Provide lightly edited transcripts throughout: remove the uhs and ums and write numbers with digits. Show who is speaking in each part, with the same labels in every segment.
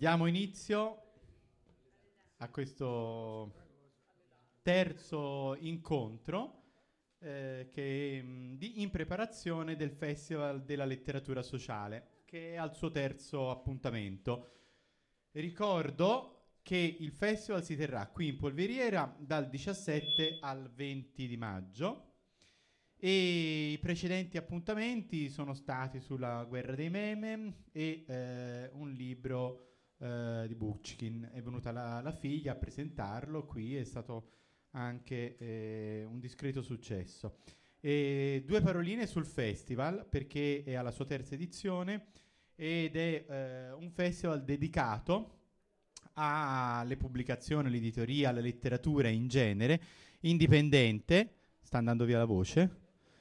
Speaker 1: Diamo inizio a questo terzo incontro in preparazione del Festival della Letteratura Sociale, che è al suo terzo appuntamento. Ricordo che il festival si terrà qui in Polveriera dal 17 al 20 di maggio e i precedenti appuntamenti sono stati sulla guerra dei meme e un libro di Bukchkin. È venuta la figlia a presentarlo qui, è stato anche un discreto successo. E due paroline sul festival, perché è alla sua terza edizione ed è un festival dedicato alle pubblicazioni, all'editoria, alla letteratura in genere, indipendente. Sta andando via la voce.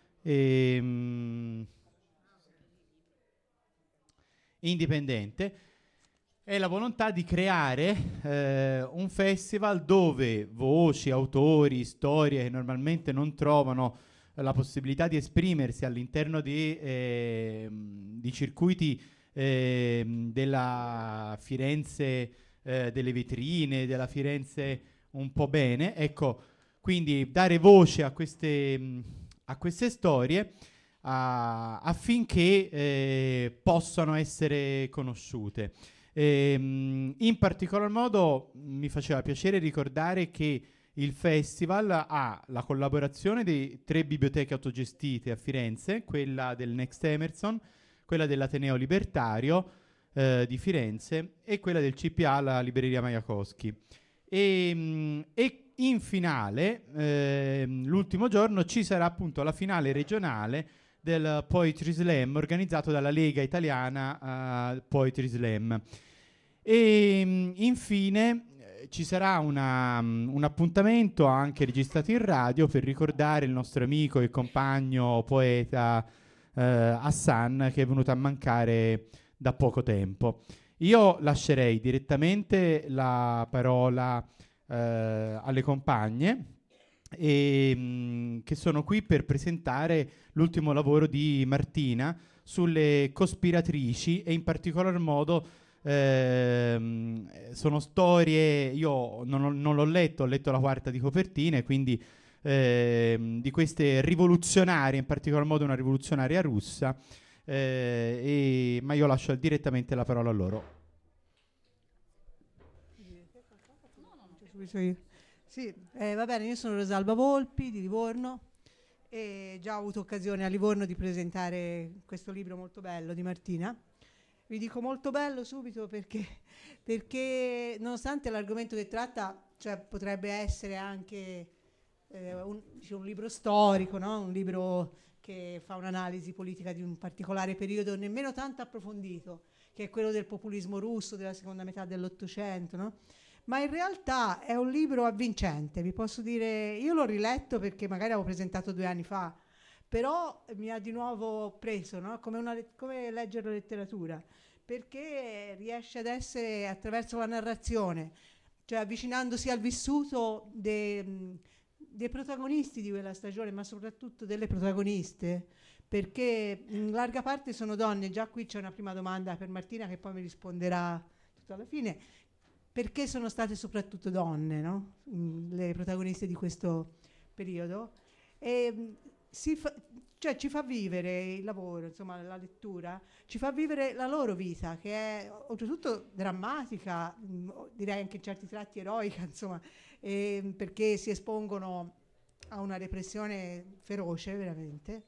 Speaker 1: Indipendente. È la volontà di creare un festival dove voci, autori, storie che normalmente non trovano la possibilità di esprimersi all'interno di circuiti della Firenze delle vetrine, della Firenze un po' bene, ecco, quindi dare voce a queste storie affinché possano essere conosciute. In particolar modo mi faceva piacere ricordare che il festival ha la collaborazione di 3 biblioteche autogestite a Firenze, quella del Next Emerson, quella dell'Ateneo Libertario di Firenze e quella del CPA, la Libreria Majakowski. E in finale, l'ultimo giorno, ci sarà appunto la finale regionale del Poetry Slam organizzato dalla Lega Italiana Poetry Slam. E infine ci sarà un appuntamento anche registrato in radio per ricordare il nostro amico e compagno poeta Hassan, che è venuto a mancare da poco tempo. Io lascerei direttamente la parola alle compagne che sono qui per presentare l'ultimo lavoro di Martina sulle cospiratrici e in particolar modo sono storie, io non l'ho letto, ho letto la quarta di copertina e quindi di queste rivoluzionarie, in particolar modo una rivoluzionaria russa, ma io lascio direttamente la parola a loro.
Speaker 2: Sì, va bene, io sono Rosalba Volpi di Livorno e già ho avuto occasione a Livorno di presentare questo libro molto bello di Martina. Vi dico molto bello subito perché nonostante l'argomento che tratta, cioè potrebbe essere anche un libro storico, no? Un libro che fa un'analisi politica di un particolare periodo nemmeno tanto approfondito, che è quello del populismo russo della seconda metà dell'Ottocento, no? Ma in realtà è un libro avvincente, vi posso dire, io l'ho riletto perché magari avevo presentato 2 anni fa, però mi ha di nuovo preso, no? Come leggere la letteratura, perché riesce ad essere attraverso la narrazione, cioè avvicinandosi al vissuto dei protagonisti di quella stagione, ma soprattutto delle protagoniste, perché in larga parte sono donne. Già qui c'è una prima domanda per Martina che poi mi risponderà tutto alla fine. Perché sono state soprattutto donne, no? Le protagoniste di questo periodo? E cioè ci fa vivere il lavoro, insomma la lettura, ci fa vivere la loro vita, che è oltretutto drammatica, direi anche in certi tratti eroica, insomma, perché si espongono a una repressione feroce, veramente,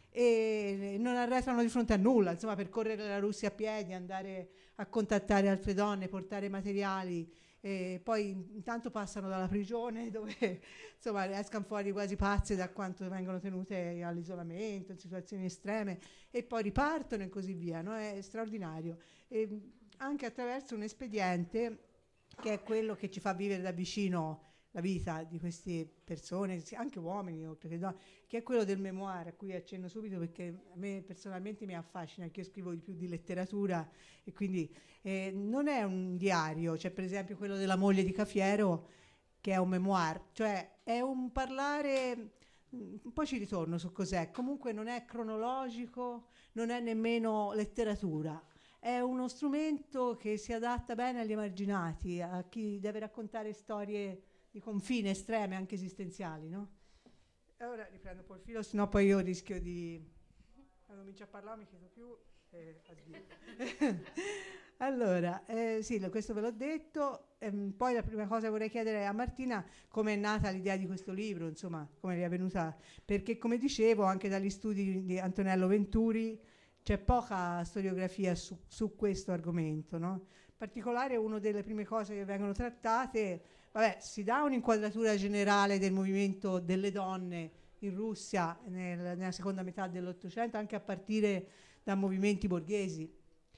Speaker 2: e non arretrano di fronte a nulla, insomma, percorrere la Russia a piedi, andare a contattare altre donne, portare materiali, poi intanto passano dalla prigione dove insomma escano fuori quasi pazze da quanto vengono tenute all'isolamento, in situazioni estreme, e poi ripartono e così via, no? È straordinario. E anche attraverso un espediente che è quello che ci fa vivere da vicino la vita di queste persone, anche uomini oltre che donne, che è quello del memoir, a cui accenno subito perché a me personalmente mi affascina, che io scrivo di più di letteratura e quindi non è un diario, cioè per esempio quello della moglie di Cafiero che è un memoir, cioè è un parlare, poi ci ritorno su cos'è, comunque non è cronologico, non è nemmeno letteratura, è uno strumento che si adatta bene agli emarginati, a chi deve raccontare storie di confine estreme, anche esistenziali, no? E ora riprendo un po' il filo, sennò poi io rischio di... Quando comincio a parlare mi chiedo più... addio. Allora, sì, questo ve l'ho detto. Poi la prima cosa che vorrei chiedere a Martina come è nata l'idea di questo libro, insomma, come le è venuta, perché come dicevo anche dagli studi di Antonello Venturi c'è poca storiografia su questo argomento, no? In particolare una delle prime cose che vengono trattate, vabbè, si dà un'inquadratura generale del movimento delle donne in Russia nella seconda metà dell'Ottocento, anche a partire da movimenti borghesi,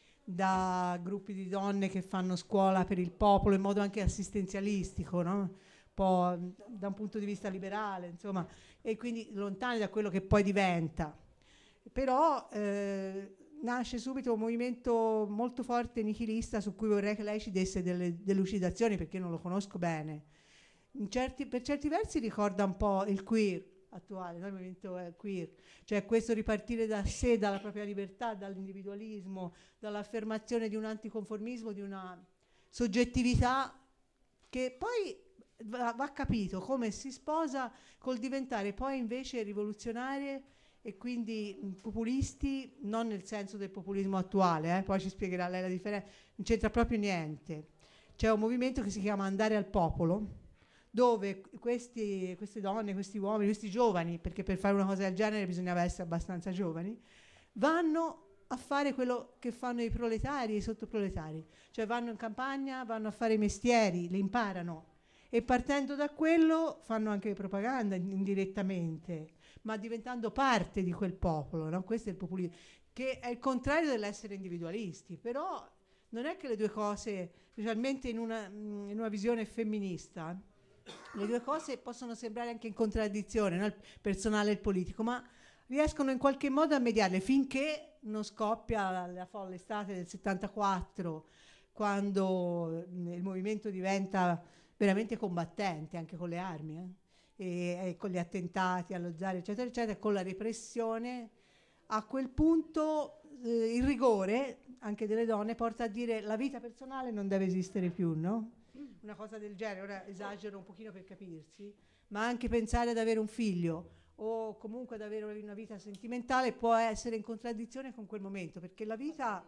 Speaker 2: da gruppi di donne che fanno scuola per il popolo in modo anche assistenzialistico, no? Un po' da un punto di vista liberale, insomma, e quindi lontani da quello che poi diventa. Però nasce subito un movimento molto forte nichilista su cui vorrei che lei ci desse delle delucidazioni, perché non lo conosco bene. Per certi versi ricorda un po' il queer attuale, no? Il movimento queer, cioè questo ripartire da sé, dalla propria libertà, dall'individualismo, dall'affermazione di un anticonformismo, di una soggettività che poi va capito come si sposa col diventare poi invece rivoluzionarie e quindi populisti, non nel senso del populismo attuale, poi ci spiegherà lei la differenza, non c'entra proprio niente. C'è un movimento che si chiama Andare al Popolo, dove queste donne, questi uomini, questi giovani, perché per fare una cosa del genere bisognava essere abbastanza giovani, vanno a fare quello che fanno i proletari e i sottoproletari, cioè vanno in campagna, vanno a fare i mestieri, li imparano e partendo da quello fanno anche propaganda indirettamente, ma diventando parte di quel popolo, no? Questo è il populismo, che è il contrario dell'essere individualisti, però non è che le due cose, specialmente in una visione femminista, le due cose possono sembrare anche in contraddizione, no? Il personale e il politico, ma riescono in qualche modo a mediarle finché non scoppia la folle estate del 74, quando il movimento diventa veramente combattente anche con le armi, e con gli attentati allo zar, eccetera, eccetera, con la repressione. A quel punto il rigore anche delle donne porta a dire la vita personale non deve esistere più, no? Una cosa del genere, ora esagero un pochino per capirsi, ma anche pensare ad avere un figlio o comunque ad avere una vita sentimentale può essere in contraddizione con quel momento, perché la vita...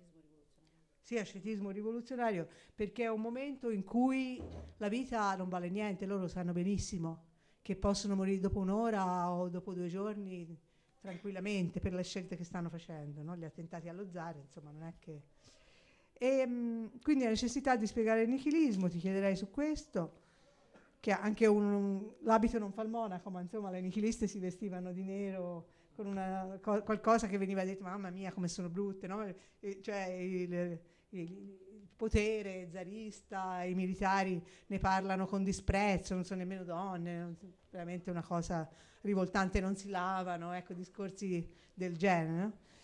Speaker 2: Sì, ascetismo rivoluzionario, perché è un momento in cui la vita non vale niente, loro sanno benissimo che possono morire dopo un'ora o dopo 2 giorni tranquillamente per le scelte che stanno facendo, no? Gli attentati allo zar, insomma, non è che... quindi la necessità di spiegare il nichilismo, ti chiederei su questo, che anche l'abito non fa il monaco, ma insomma le nichiliste si vestivano di nero con qualcosa che veniva detto, mamma mia come sono brutte, no? Cioè il potere zarista, i militari ne parlano con disprezzo, non sono nemmeno donne, veramente una cosa rivoltante, non si lavano, ecco, discorsi del genere,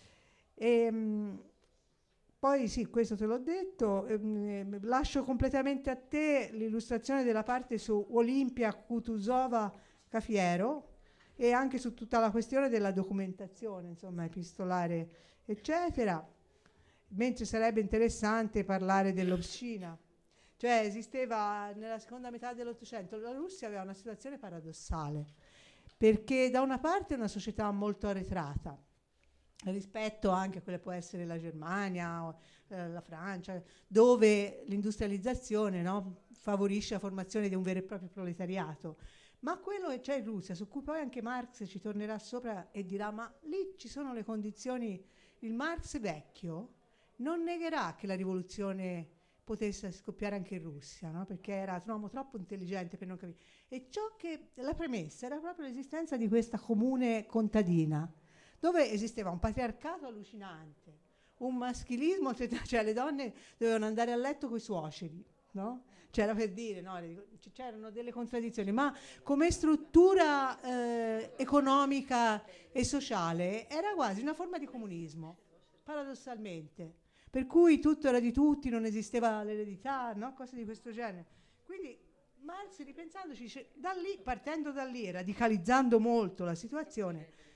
Speaker 2: no? Poi sì, questo te l'ho detto, lascio completamente a te l'illustrazione della parte su Olimpia Kutuzova Cafiero e anche su tutta la questione della documentazione, insomma, epistolare, eccetera. Mentre sarebbe interessante parlare dell'Obscina. Cioè esisteva nella seconda metà dell'Ottocento, la Russia aveva una situazione paradossale, perché da una parte è una società molto arretrata, rispetto anche a quella che può essere la Germania o la Francia, dove l'industrializzazione, no, favorisce la formazione di un vero e proprio proletariato. Ma quello che c'è in Russia, su cui poi anche Marx ci tornerà sopra e dirà ma lì ci sono le condizioni, il Marx vecchio non negherà che la rivoluzione potesse scoppiare anche in Russia, no? Perché era un uomo troppo intelligente per non capire. E ciò che la premessa era proprio l'esistenza di questa comune contadina, dove esisteva un patriarcato allucinante, un maschilismo, cioè le donne dovevano andare a letto coi suoceri, no? C'era per dire, no? C'erano delle contraddizioni, ma come struttura economica e sociale era quasi una forma di comunismo, paradossalmente. Per cui tutto era di tutti, non esisteva l'eredità, no? Cose di questo genere. Quindi Marx, ripensandoci, da lì, partendo da lì e radicalizzando molto la situazione,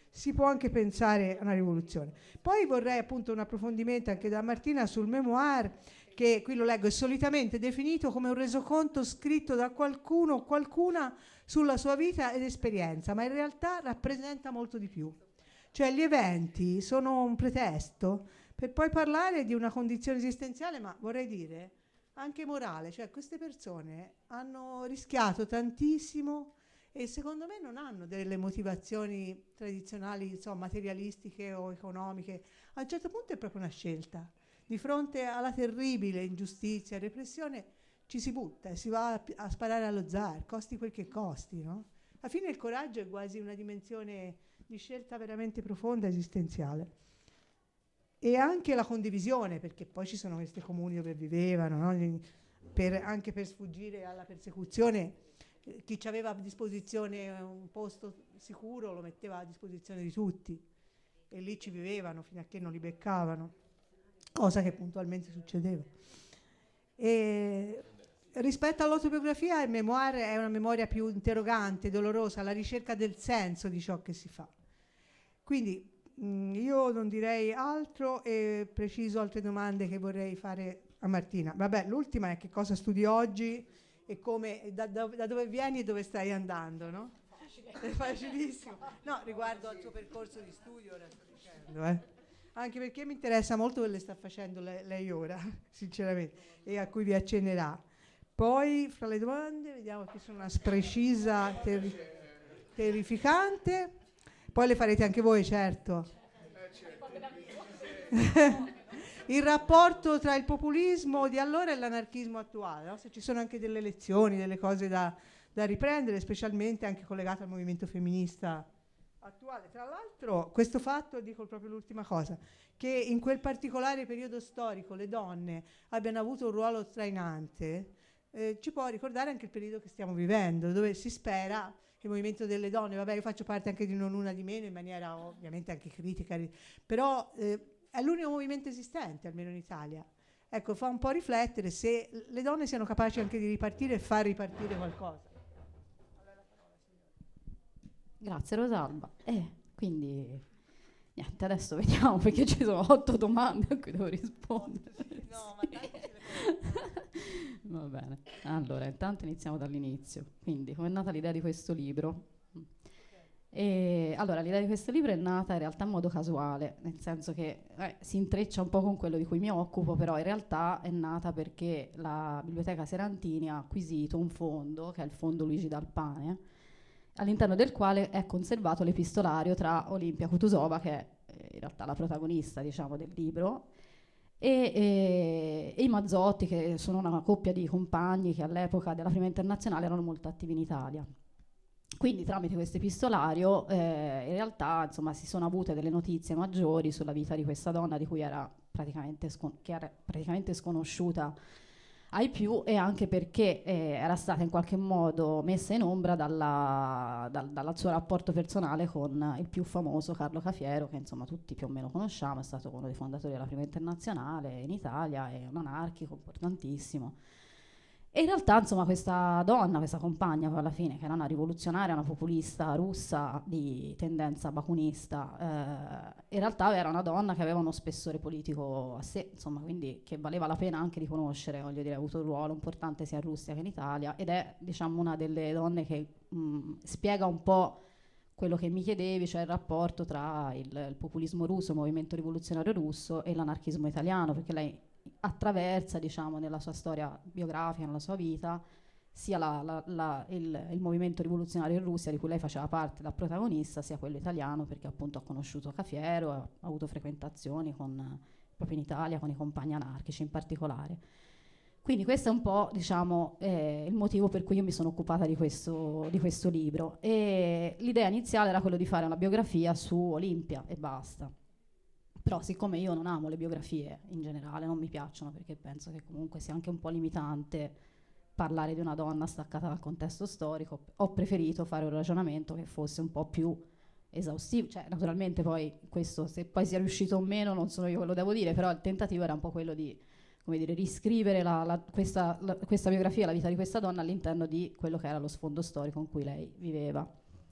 Speaker 2: si può anche pensare a una rivoluzione. Poi vorrei appunto un approfondimento anche da Martina sul memoir, che qui lo leggo, è solitamente definito come un resoconto scritto da qualcuno o qualcuna sulla sua vita ed esperienza, ma in realtà rappresenta molto di più. Cioè gli eventi sono un pretesto per poi parlare di una condizione esistenziale, ma vorrei dire anche morale, cioè queste persone hanno rischiato tantissimo e secondo me non hanno delle motivazioni tradizionali, insomma, materialistiche o economiche. A un certo punto è proprio una scelta. Di fronte alla terribile ingiustizia e repressione ci si butta e si va a sparare allo zar, costi quel che costi, no? Alla fine il coraggio è quasi una dimensione di scelta veramente profonda, esistenziale. E anche la condivisione, perché poi ci sono questi comuni dove vivevano, no? Anche per sfuggire alla persecuzione, chi ci aveva a disposizione un posto sicuro lo metteva a disposizione di tutti e lì ci vivevano fino a che non li beccavano, cosa che puntualmente succedeva. E rispetto all'autobiografia, il memoir è una memoria più interrogante, dolorosa, alla ricerca del senso di ciò che si fa. Quindi io non direi altro e preciso altre domande che vorrei fare a Martina. Vabbè, l'ultima è che cosa studi oggi e come, da dove vieni e dove stai andando, no? È facilissimo. No, riguardo al suo percorso di studio, ora sto dicendo, anche perché mi interessa molto quello che sta facendo lei ora, sinceramente, e a cui vi accennerà. Poi, fra le domande, vediamo che sono una precisa, terrificante. Poi le farete anche voi, certo. Il rapporto tra il populismo di allora e l'anarchismo attuale, no? Se ci sono anche delle lezioni, delle cose da riprendere, specialmente anche collegate al movimento femminista attuale. Tra l'altro, questo fatto, dico proprio l'ultima cosa, che in quel particolare periodo storico le donne abbiano avuto un ruolo trainante, ci può ricordare anche il periodo che stiamo vivendo, dove si spera che il movimento delle donne, vabbè, io faccio parte anche di Non Una di Meno in maniera ovviamente anche critica, però è l'unico movimento esistente, almeno in Italia. Ecco, fa un po' riflettere se le donne siano capaci anche di ripartire e far ripartire qualcosa.
Speaker 3: Grazie Rosalba. Quindi niente, adesso vediamo perché ci sono 8 domande a cui devo rispondere.
Speaker 2: No, ma tanto
Speaker 3: Va bene. Allora, intanto iniziamo dall'inizio. Quindi, com'è nata l'idea di questo libro? Allora, l'idea di questo libro è nata in realtà in modo casuale, nel senso che si intreccia un po' con quello di cui mi occupo, però in realtà è nata perché la Biblioteca Serantini ha acquisito un fondo, che è il fondo Luigi Dal Pane, all'interno del quale è conservato l'epistolario tra Olimpia Kutuzova, che è in realtà la protagonista, diciamo, del libro, e i Mazzotti, che sono una coppia di compagni che all'epoca della Prima Internazionale erano molto attivi in Italia. Quindi tramite questo epistolario in realtà insomma, si sono avute delle notizie maggiori sulla vita di questa donna di cui era praticamente sconosciuta ai più, e anche perché era stata in qualche modo messa in ombra dal suo rapporto personale con il più famoso Carlo Cafiero, che insomma tutti più o meno conosciamo, è stato uno dei fondatori della Prima Internazionale in Italia, è un anarchico importantissimo. E in realtà, insomma, questa donna, questa compagna, poi alla fine, che era una rivoluzionaria, una populista russa di tendenza bakunista, in realtà era una donna che aveva uno spessore politico a sé, insomma, quindi che valeva la pena anche di conoscere, voglio dire, ha avuto un ruolo importante sia in Russia che in Italia, ed è, diciamo, una delle donne che spiega un po' quello che mi chiedevi, cioè il rapporto tra il populismo russo, il movimento rivoluzionario russo e l'anarchismo italiano, perché lei attraversa, diciamo, nella sua storia biografica, nella sua vita, sia il movimento rivoluzionario in Russia, di cui lei faceva parte da protagonista, sia quello italiano, perché appunto ha conosciuto Cafiero, ha avuto frequentazioni proprio in Italia con i compagni anarchici in particolare. Quindi questo è un po', diciamo, il motivo per cui io mi sono occupata di questo libro. E l'idea iniziale era quello di fare una biografia su Olimpia e basta. Però siccome io non amo le biografie in generale, non mi piacciono, perché penso che comunque sia anche un po' limitante parlare di una donna staccata dal contesto storico, ho preferito fare un ragionamento che fosse un po' più esaustivo. Cioè, naturalmente poi questo, se poi sia riuscito o meno, non sono io che lo devo dire, però il tentativo era un po' quello di, come dire, riscrivere questa biografia, la vita di questa donna all'interno di quello che era lo sfondo storico in cui lei viveva.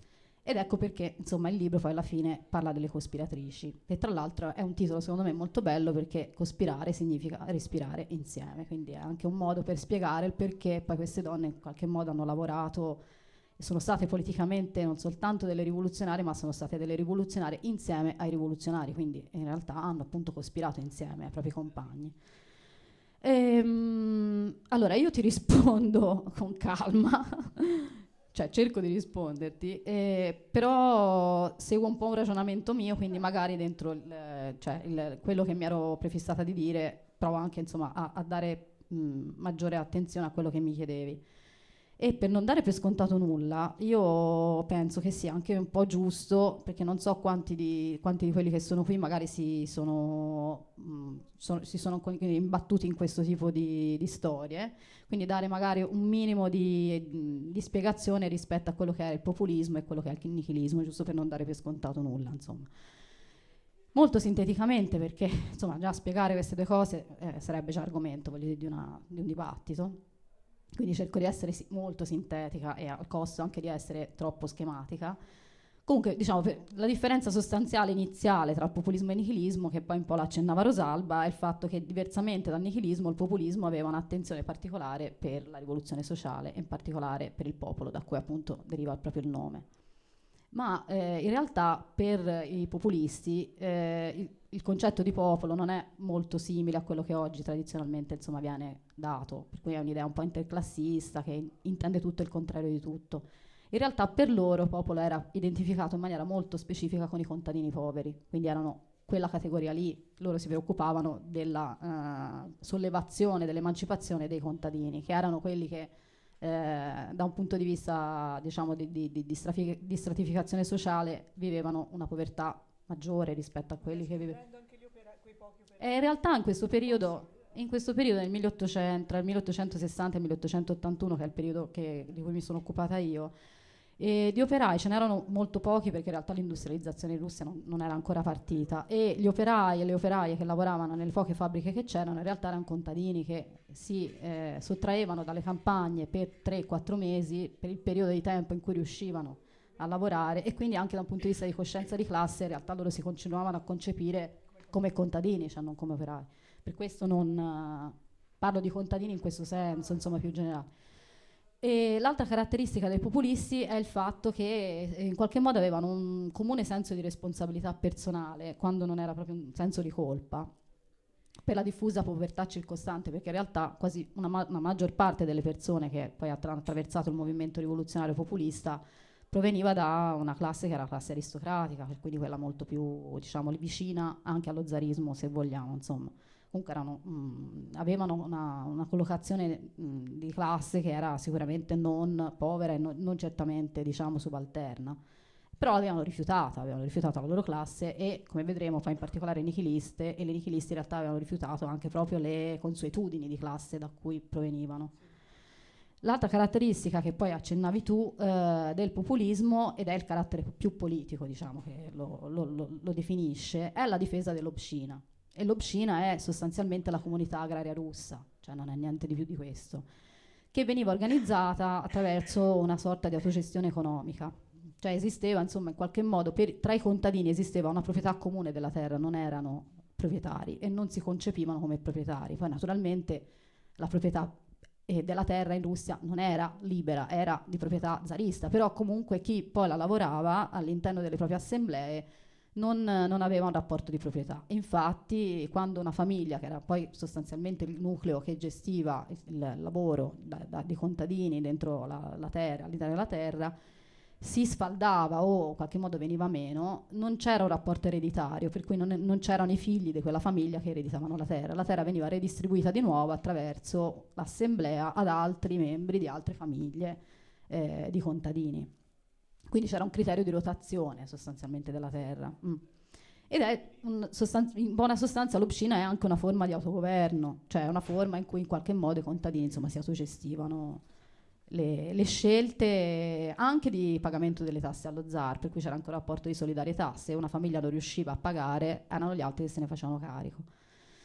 Speaker 3: Ed ecco perché, insomma, il libro poi alla fine parla delle cospiratrici. E tra l'altro è un titolo secondo me molto bello, perché cospirare significa respirare insieme, quindi è anche un modo per spiegare il perché poi queste donne in qualche modo hanno lavorato e sono state politicamente non soltanto delle rivoluzionarie, ma sono state delle rivoluzionarie insieme ai rivoluzionari, quindi in realtà hanno appunto cospirato insieme ai propri compagni. Allora io ti rispondo con calma, cioè cerco di risponderti, però seguo un po' un ragionamento mio, quindi magari dentro quello che mi ero prefissata di dire provo anche insomma a dare maggiore attenzione a quello che mi chiedevi. E per non dare per scontato nulla, io penso che sia anche un po' giusto, perché non so quanti di quelli che sono qui magari si sono imbattuti in questo tipo di storie, quindi dare magari un minimo di spiegazione rispetto a quello che è il populismo e quello che è il nichilismo, giusto per non dare per scontato nulla, insomma. Molto sinteticamente, perché insomma già spiegare queste due cose sarebbe già argomento, voglio dire, di un dibattito. Quindi cerco di essere molto sintetica e al costo anche di essere troppo schematica. Comunque, diciamo, la differenza sostanziale iniziale tra populismo e nichilismo, che poi un po' l'accennava Rosalba, è il fatto che diversamente dal nichilismo il populismo aveva un'attenzione particolare per la rivoluzione sociale e in particolare per il popolo, da cui appunto deriva proprio il nome. Ma in realtà per i populisti il concetto di popolo non è molto simile a quello che oggi tradizionalmente insomma viene dato, per cui è un'idea un po' interclassista che intende tutto il contrario di tutto. In realtà per loro popolo era identificato in maniera molto specifica con i contadini poveri, quindi erano quella categoria lì, loro si preoccupavano della sollevazione, dell'emancipazione dei contadini, che erano quelli che da un punto di vista diciamo di stratificazione sociale vivevano una povertà maggiore rispetto a quelli che vivevano. E in realtà in questo periodo nel 1800, tra il 1860 e il 1881, che è il periodo di cui mi sono occupata io, di operai ce n'erano molto pochi, perché in realtà l'industrializzazione in Russia non era ancora partita, e gli operai e le operaie che lavoravano nelle poche fabbriche che c'erano in realtà erano contadini che si sottraevano dalle campagne per 3-4 mesi, per il periodo di tempo in cui riuscivano a lavorare, e quindi anche da un punto di vista di coscienza di classe in realtà loro si continuavano a concepire come contadini, cioè non come operai. Per questo non parlo di contadini in questo senso, insomma, più generale. E l'altra caratteristica dei populisti è il fatto che in qualche modo avevano un comune senso di responsabilità personale, quando non era proprio un senso di colpa, per la diffusa povertà circostante, perché in realtà quasi una maggior parte delle persone che poi hanno attraversato il movimento rivoluzionario populista proveniva da una classe che era la classe aristocratica, per cui quella molto più, diciamo, vicina anche allo zarismo, se vogliamo, insomma. Comunque avevano una collocazione di classe che era sicuramente non povera e non certamente, diciamo, subalterna. Però avevano rifiutato la loro classe, e come vedremo poi in particolare nichiliste, e le nichiliste in realtà avevano rifiutato anche proprio le consuetudini di classe da cui provenivano. L'altra caratteristica che poi accennavi tu del populismo, ed è il carattere più politico, diciamo, che lo definisce, è la difesa dell'obscina. E l'obscina è sostanzialmente la comunità agraria russa, cioè non è niente di più di questo, che veniva organizzata attraverso una sorta di autogestione economica. Cioè esisteva, insomma, in qualche modo, tra i contadini esisteva una proprietà comune della terra, non erano proprietari e non si concepivano come proprietari. Poi naturalmente la proprietà della terra in Russia non era libera, era di proprietà zarista, però comunque chi poi la lavorava all'interno delle proprie assemblee non aveva un rapporto di proprietà. Infatti, quando una famiglia, che era poi sostanzialmente il nucleo che gestiva il lavoro di contadini dentro la terra, all'interno della terra, si sfaldava o in qualche modo veniva meno, non c'era un rapporto ereditario, per cui non c'erano i figli di quella famiglia che ereditavano la terra. La terra veniva redistribuita di nuovo attraverso l'assemblea ad altri membri di altre famiglie di contadini. Quindi c'era un criterio di rotazione sostanzialmente della terra. Ed è in buona sostanza l'obscina è anche una forma di autogoverno, cioè una forma in cui in qualche modo i contadini insomma si autogestivano le scelte anche di pagamento delle tasse allo zar, per cui c'era anche un rapporto di solidarietà. Se una famiglia non riusciva a pagare, erano gli altri che se ne facevano carico.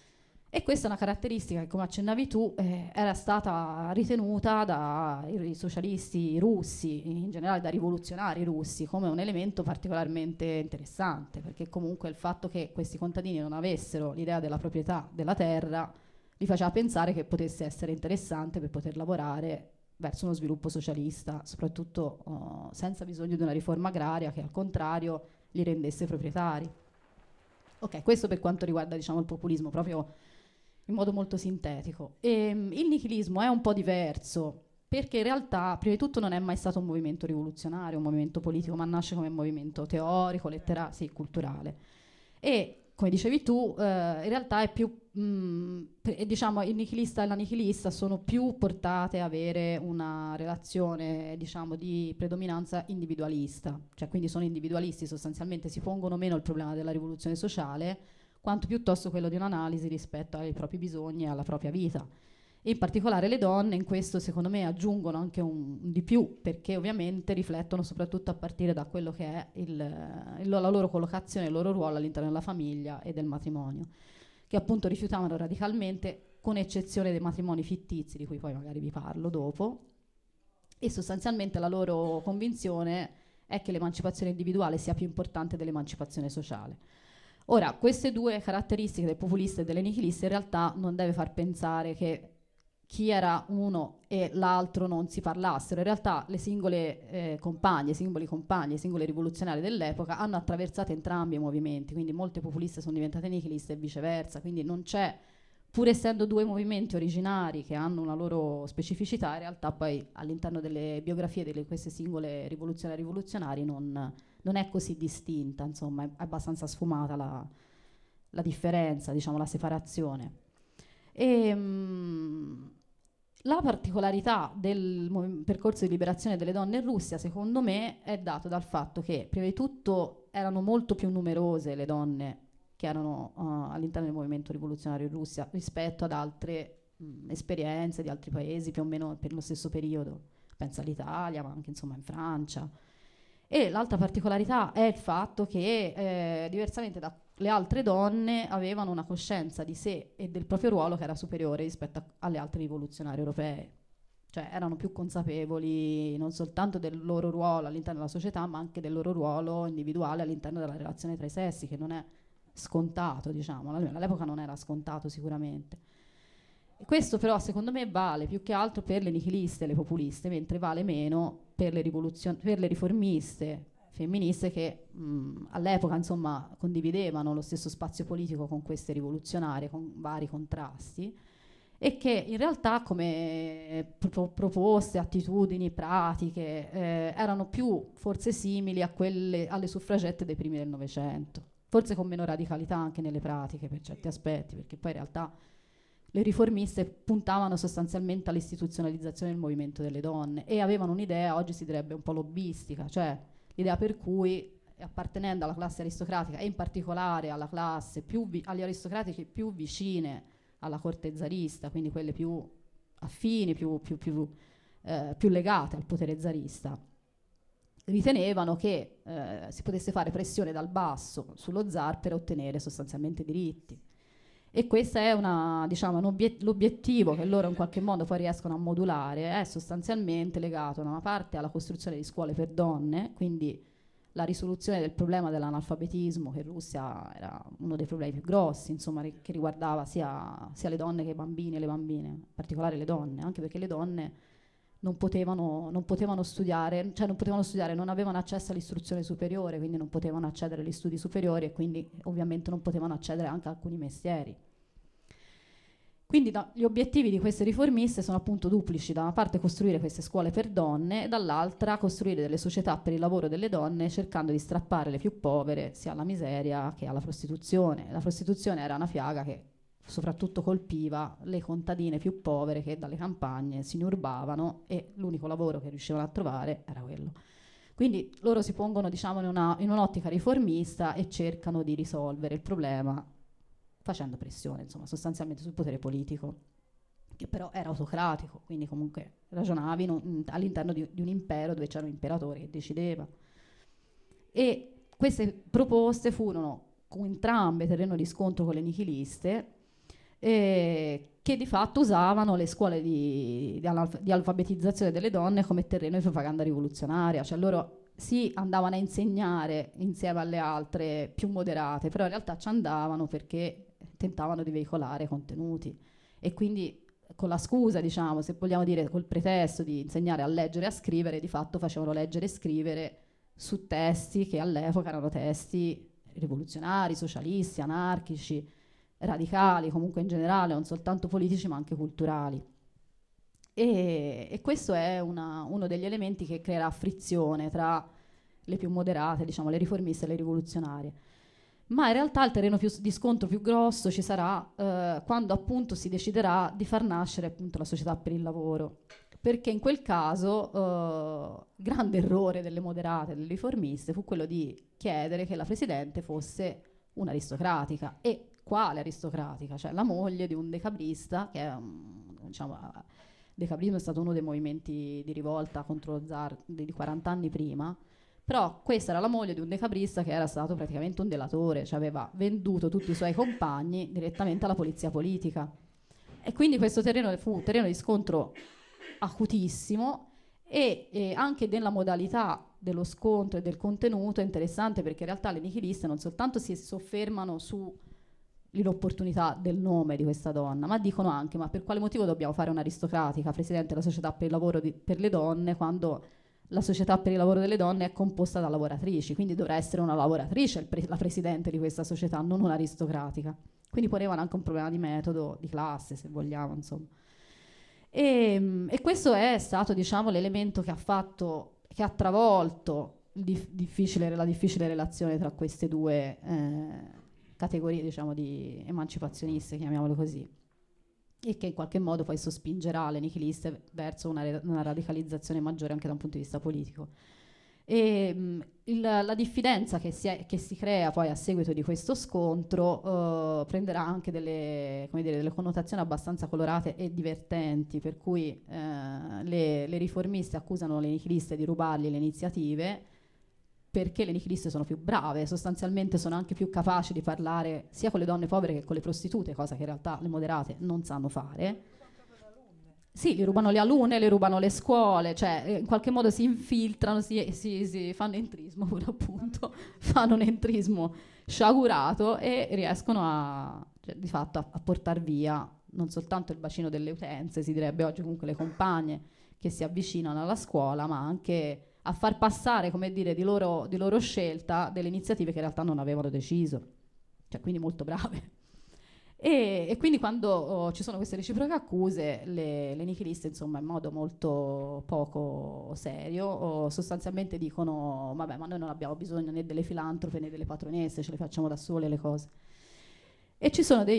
Speaker 3: E questa è una caratteristica che, come accennavi tu, era stata ritenuta dai socialisti russi, in generale dai rivoluzionari russi, come un elemento particolarmente interessante, perché comunque il fatto che questi contadini non avessero l'idea della proprietà della terra li faceva pensare che potesse essere interessante per poter lavorare verso uno sviluppo socialista, soprattutto senza bisogno di una riforma agraria che al contrario li rendesse proprietari. Ok, questo per quanto riguarda, diciamo, il populismo proprio in modo molto sintetico. Il nichilismo è un po' diverso, perché in realtà, prima di tutto, non è mai stato un movimento rivoluzionario, un movimento politico, ma nasce come movimento teorico, letterario, sì, culturale. E, come dicevi tu, in realtà è più, diciamo, il nichilista e la nichilista sono più portate a avere una relazione, diciamo, di predominanza individualista, cioè quindi sono individualisti, sostanzialmente si pongono meno il problema della rivoluzione sociale, quanto piuttosto quello di un'analisi rispetto ai propri bisogni e alla propria vita. In particolare le donne in questo, secondo me, aggiungono anche un di più, perché ovviamente riflettono soprattutto a partire da quello che è la loro collocazione, il loro ruolo all'interno della famiglia e del matrimonio, che appunto rifiutavano radicalmente, con eccezione dei matrimoni fittizi, di cui poi magari vi parlo dopo, e sostanzialmente la loro convinzione è che l'emancipazione individuale sia più importante dell'emancipazione sociale. Ora, queste due caratteristiche del populista e delle nichiliste in realtà non deve far pensare che chi era uno e l'altro non si parlassero. In realtà le singole compagne, i singoli compagni, i singoli rivoluzionari dell'epoca hanno attraversato entrambi i movimenti, quindi molte populiste sono diventate nichiliste e viceversa, quindi non c'è, pur essendo due movimenti originari che hanno una loro specificità, in realtà poi all'interno delle biografie di queste singole rivoluzionari non è così distinta, insomma, è abbastanza sfumata la differenza, diciamo, la separazione. La particolarità del percorso di liberazione delle donne in Russia, secondo me, è dato dal fatto che, prima di tutto, erano molto più numerose le donne che erano all'interno del movimento rivoluzionario in Russia rispetto ad altre esperienze di altri paesi più o meno per lo stesso periodo. Penso all'Italia, ma anche insomma in Francia. E l'altra particolarità è il fatto che, diversamente dalle altre donne, avevano una coscienza di sé e del proprio ruolo che era superiore rispetto alle altre rivoluzionarie europee. Cioè erano più consapevoli non soltanto del loro ruolo all'interno della società, ma anche del loro ruolo individuale all'interno della relazione tra i sessi, che non è scontato, diciamo. All'epoca non era scontato sicuramente. E questo però secondo me vale più che altro per le nichiliste e le populiste, mentre vale meno per le riformiste femministe che all'epoca insomma condividevano lo stesso spazio politico con queste rivoluzionarie, con vari contrasti, e che in realtà come proposte, attitudini, pratiche erano più forse simili a alle suffragette dei primi del Novecento, forse con meno radicalità anche nelle pratiche per certi aspetti, perché poi in realtà le riformiste puntavano sostanzialmente all'istituzionalizzazione del movimento delle donne e avevano un'idea, oggi si direbbe un po' lobbistica, cioè l'idea per cui, appartenendo alla classe aristocratica e in particolare alla classe agli aristocratici più vicine alla corte zarista, quindi quelle più affini, più legate al potere zarista, ritenevano che si potesse fare pressione dal basso sullo zar per ottenere sostanzialmente diritti. E questo è l'obiettivo che loro in qualche modo poi riescono a modulare, è sostanzialmente legato da una parte alla costruzione di scuole per donne, quindi la risoluzione del problema dell'analfabetismo, che in Russia era uno dei problemi più grossi, insomma, che riguardava sia le donne che i bambini e le bambine, in particolare le donne, anche perché le donne non potevano studiare, non avevano accesso all'istruzione superiore, quindi non potevano accedere agli studi superiori e quindi ovviamente non potevano accedere anche a alcuni mestieri. Quindi gli obiettivi di queste riformiste sono appunto duplici: da una parte costruire queste scuole per donne e dall'altra costruire delle società per il lavoro delle donne, cercando di strappare le più povere sia alla miseria che alla prostituzione. La prostituzione era una piaga che soprattutto colpiva le contadine più povere che dalle campagne si inurbavano e l'unico lavoro che riuscivano a trovare era quello. Quindi loro si pongono, diciamo, in un'ottica riformista e cercano di risolvere il problema facendo pressione, insomma, sostanzialmente sul potere politico, che però era autocratico, quindi comunque ragionavi all'interno di un impero dove c'era un imperatore che decideva. E queste proposte furono entrambe terreno di scontro con le nichiliste, che di fatto usavano le scuole di alfabetizzazione delle donne come terreno di propaganda rivoluzionaria, cioè loro sì andavano a insegnare insieme alle altre più moderate, però in realtà ci andavano perché tentavano di veicolare contenuti e quindi con la scusa, diciamo, se vogliamo dire col pretesto di insegnare a leggere e a scrivere, di fatto facevano leggere e scrivere su testi che all'epoca erano testi rivoluzionari, socialisti, anarchici, radicali, comunque in generale, non soltanto politici ma anche culturali. E questo è uno degli elementi che creerà frizione tra le più moderate, diciamo, le riformiste e le rivoluzionarie. Ma in realtà il terreno di scontro più grosso ci sarà quando appunto si deciderà di far nascere appunto la società per il lavoro, perché in quel caso grande errore delle moderate, delle riformiste, fu quello di chiedere che la presidente fosse un'aristocratica. E quale aristocratica? Cioè la moglie di un decabrista, che è, diciamo, il decabrismo è stato uno dei movimenti di rivolta contro lo zar di 40 anni prima, però questa era la moglie di un decabrista che era stato praticamente un delatore, cioè aveva venduto tutti i suoi compagni direttamente alla polizia politica. E quindi questo terreno fu un terreno di scontro acutissimo e anche della modalità dello scontro e del contenuto è interessante, perché in realtà le nichiliste non soltanto si soffermano sull'inopportunità del nome di questa donna, ma dicono anche: ma per quale motivo dobbiamo fare un'aristocratica presidente della società per il lavoro per le donne, quando la società per il lavoro delle donne è composta da lavoratrici, quindi dovrà essere una lavoratrice la presidente di questa società, non un'aristocratica. Quindi ponevano anche un problema di metodo, di classe, se vogliamo, insomma. E questo è stato, diciamo, l'elemento che ha travolto la difficile relazione tra queste due categorie, diciamo, di emancipazioniste, chiamiamole così, e che in qualche modo poi sospingerà le nichiliste verso una radicalizzazione maggiore anche da un punto di vista politico. E la diffidenza che si crea poi a seguito di questo scontro prenderà anche delle connotazioni abbastanza colorate e divertenti, per cui le riformiste accusano le nichiliste di rubargli le iniziative, perché le nichiliste sono più brave, sostanzialmente sono anche più capaci di parlare sia con le donne povere che con le prostitute, cosa che in realtà le moderate non sanno fare. Sì, li rubano le alunne, le rubano le scuole, cioè in qualche modo si infiltrano, si fanno entrismo pure, appunto, fanno un entrismo sciagurato e riescono di fatto a portare via non soltanto il bacino delle utenze, si direbbe oggi, comunque le compagne che si avvicinano alla scuola, ma anche a far passare, come dire, di loro scelta delle iniziative che in realtà non avevano deciso, cioè quindi molto brave. E quindi quando ci sono queste reciproche accuse, le nichiliste, insomma, in modo molto poco serio, sostanzialmente dicono: vabbè, ma noi non abbiamo bisogno né delle filantrope né delle patronesse, ce le facciamo da sole le cose. E ci sono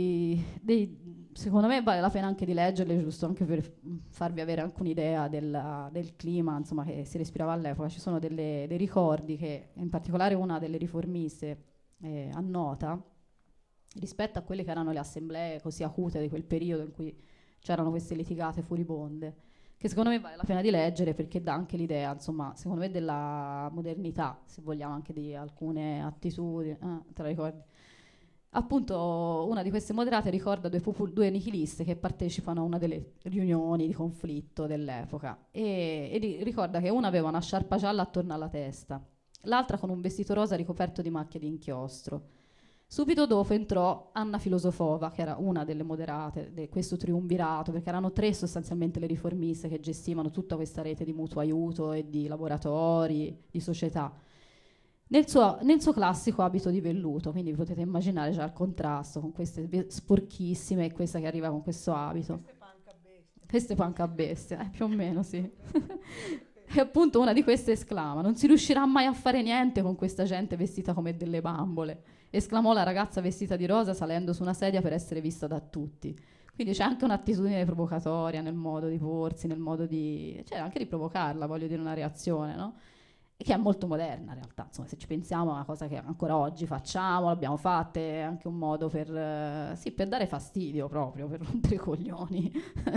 Speaker 3: secondo me vale la pena anche di leggerle, giusto anche per farvi avere anche un'idea del clima, insomma, che si respirava all'epoca. Ci sono dei ricordi che in particolare una delle riformiste annota rispetto a quelle che erano le assemblee così acute di quel periodo in cui c'erano queste litigate furibonde, che secondo me vale la pena di leggere, perché dà anche l'idea, insomma, secondo me, della modernità, se vogliamo, anche di alcune attitudini. Te la ricordi? Appunto, una di queste moderate ricorda due nichiliste che partecipano a una delle riunioni di conflitto dell'epoca e ricorda che una aveva una sciarpa gialla attorno alla testa, l'altra con un vestito rosa ricoperto di macchie di inchiostro. Subito dopo entrò Anna Filosofova, che era una delle moderate di questo triumvirato, perché erano tre sostanzialmente le riformiste che gestivano tutta questa rete di mutuo aiuto e di laboratori, di società, nel suo classico abito di velluto, quindi potete immaginare già il contrasto con queste sporchissime e questa che arriva con questo abito. Queste panca bestie, più o meno, sì. E appunto una di queste esclama: non si riuscirà mai a fare niente con questa gente vestita come delle bambole, esclamò la ragazza vestita di rosa salendo su una sedia per essere vista da tutti. Quindi c'è anche un'attitudine provocatoria nel modo di porsi, nel modo di, cioè anche di provocarla, voglio dire, una reazione, no? E che è molto moderna in realtà, insomma, se ci pensiamo è una cosa che ancora oggi facciamo, l'abbiamo fatta, è anche un modo per dare fastidio, proprio per rompere i coglioni.